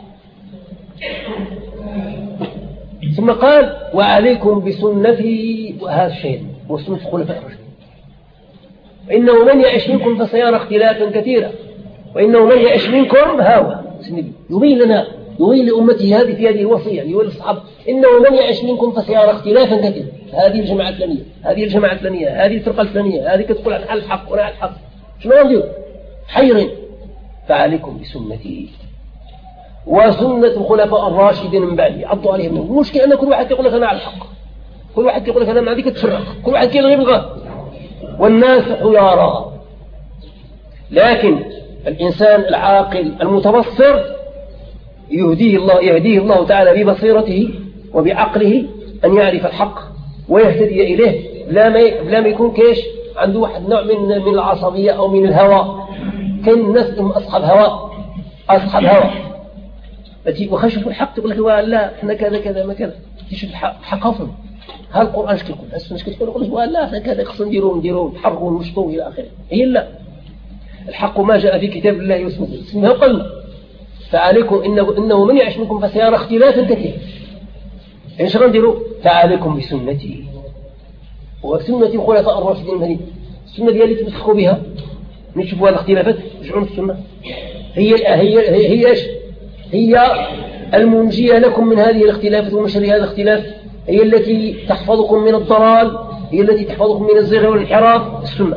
ثم قال وعليكم بسنتي، وهذا الشيء وسنة الخلفاء الراشدين، إنه من يعش منكم فسيرى اختلافا كثيرا، وإنه من يعش منكم هاوى يبين لنا يبين لأمته هذه في هذه الوصية يقول الصحابة إنه من يعش منكم فسيرى اختلافا كثيرا، هذه الجماعة الفلانية هذه الجماعة الفلانية هذه الفرقة الفلانية هذه كتقول عن الحق ولا عن الحق، شنو ندير؟ حيرين. فعليكم بسنتي وسنة الخلفاء الراشدين من بعدي عضوا عليهم. المشكلة أن كل واحد يقول لك أنا على الحق، كل واحد يقول لك أنا ما هذيك تفرق، كل واحد يلغي بغاه والناس حيارى. لكن الإنسان العاقل المتبصر يهديه الله يهديه الله تعالى ببصيرته وبعقله أن يعرف الحق ويهتدي إليه، لا ما لا ما يكون كيش عنده واحد نوع من من العصبية أو من الهوى. كان الناس أصحاب هوى أصحاب هوى وخشوا الحق تقول لك لا احنا كذا كذا ما كذا، تشوف الحق أفضل. هل القرآن ايش كيقول؟ السنة ايش كتقول؟ يقول لا احنا كذا خصنا نديروا نديروا نحرقوا ونشطوا إلى آخره. هي لا، الحق ما جاء في كتاب الله وسنة اسمه قلنا. فعليكم إنه إنه من يعش منكم فسيرى اختلافا كثيرا. ايش غنديروا؟ فعليكم بسنتي وسنة الخلفاء الراشدين المهديين. السنة دي اللي تمسكوا بها نشوفوا الاختلافات رجعوا السنة هي هي هي هي ايش؟ هي المنجية لكم من هذه الاختلافات ومن شر هذا الاختلاف، هي التي تحفظكم من الضلال، هي التي تحفظكم من الزيغ والانحراف. السنة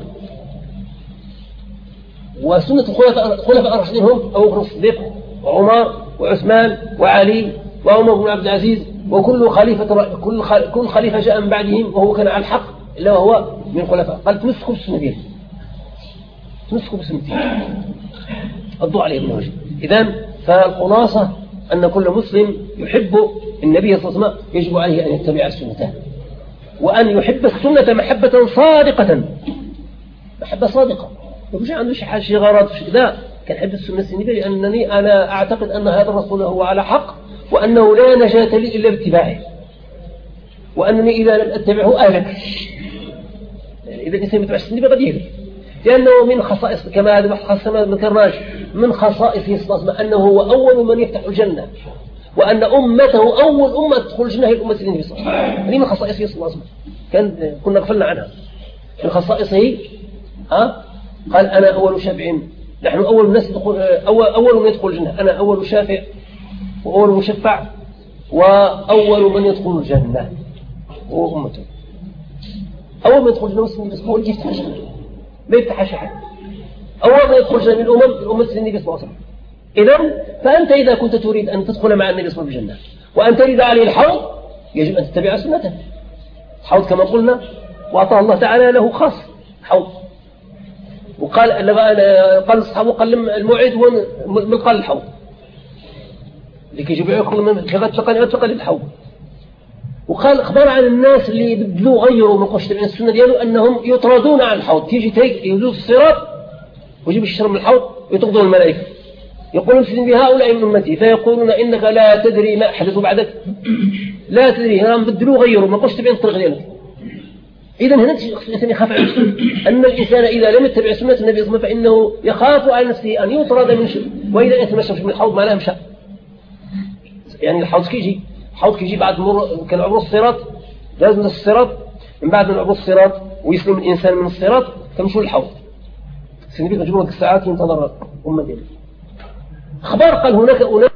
وسنة الخلفاء الراشدين هم أبو بكر الصديق وعمر وعثمان وعلي وعمر بن عبد العزيز وكل خليفة كل كل خليفة جاء من بعدهم وهو كان على الحق إلا وهو من الخلفاء. قال تمسكوا بالسنة دي تمسكوا بالسنة دي الضوء عليه ابن وجه. إذن فالخلاصة أن كل مسلم يحب النبي صلى الله عليه وسلم يجب عليه أن يتبع السنة وأن يحب السنة محبة صادقة، محبة صادقة. يقول عنده شي حاجة شي غرض شي كذا كان حب السنة السنية لأنني أنا أعتقد أن هذا الرسول هو على حق وأنه لا نجاة لي إلا باتباعه، وأنني إذا لم أتبعه أهلك. يعني إذا الإنسان يتبع السنة قد يهلك، لأنه من خصائص كما هذا خاصة ما ذكرناش من خصائصه صلى الله عليه وسلم أنه هو أول من يفتح الجنة، وأن أمته أول أمة تدخل الجنة هي الأمة النبي صلى الله عليه وسلم. هذه من خصائصه صلى الله عليه وسلم، كان كنا غفلنا عنها. من خصائصه ها قال أنا أول شافع، نحن أول الناس يدخل أول أول من يدخل الجنة، أنا أول شافع وأول مشفع وأول من يدخل الجنة هو أمته. أول من يدخل الجنة النبي هو اللي يفتح الجنة، ما يفتحش أحد. أول من يدخل الجنة من الأمم الأمة النبي صلى الله عليه وسلم. إذن فأنت إذا كنت تريد أن تدخل مع النبي صلى الله عليه وسلم الجنة وأن تريد عليه الحوض يجب أن تتبع سنته. الحوض كما قلنا وأعطاه الله تعالى له خاص حوض، وقال قال الصحابة قال الموعد من قال الحوض لكي يجب يأكل من غد تقل غد تقل الحوض. وقال أخبار عن الناس اللي يبدلوا غيروا من قش تبعين السنة ديالو أنهم يطردون عن الحوض، تيجي تيجي يجوز الصراط ويجيب الشرب من الحوض ويطردون الملائكة، يقولون سيدي بهؤلاء من أمتي فيقولون إنك لا تدري ما أحدثوا بعدك، لا تدري هم بدلوا غيروا من قش تبعين الطريق ديالو. إذا هنا الإنسان يخاف على نفسه، أن الإنسان إذا لم يتبع سنة النبي صلى الله عليه وسلم فإنه يخاف على نفسه أن يطرد من شيء. وإذا أنت مشى من الحوض ما لا مشى، يعني الحوض كيجي الحوض كيجي بعد مر كان عبور الصراط، لازم الصراط من بعد من عبور الصراط ويسلم الإنسان من الصراط كمشوا الحوض. سنبيك مجموعة الساعات ينتظر أمة ديالك. أخبار قال هناك أناس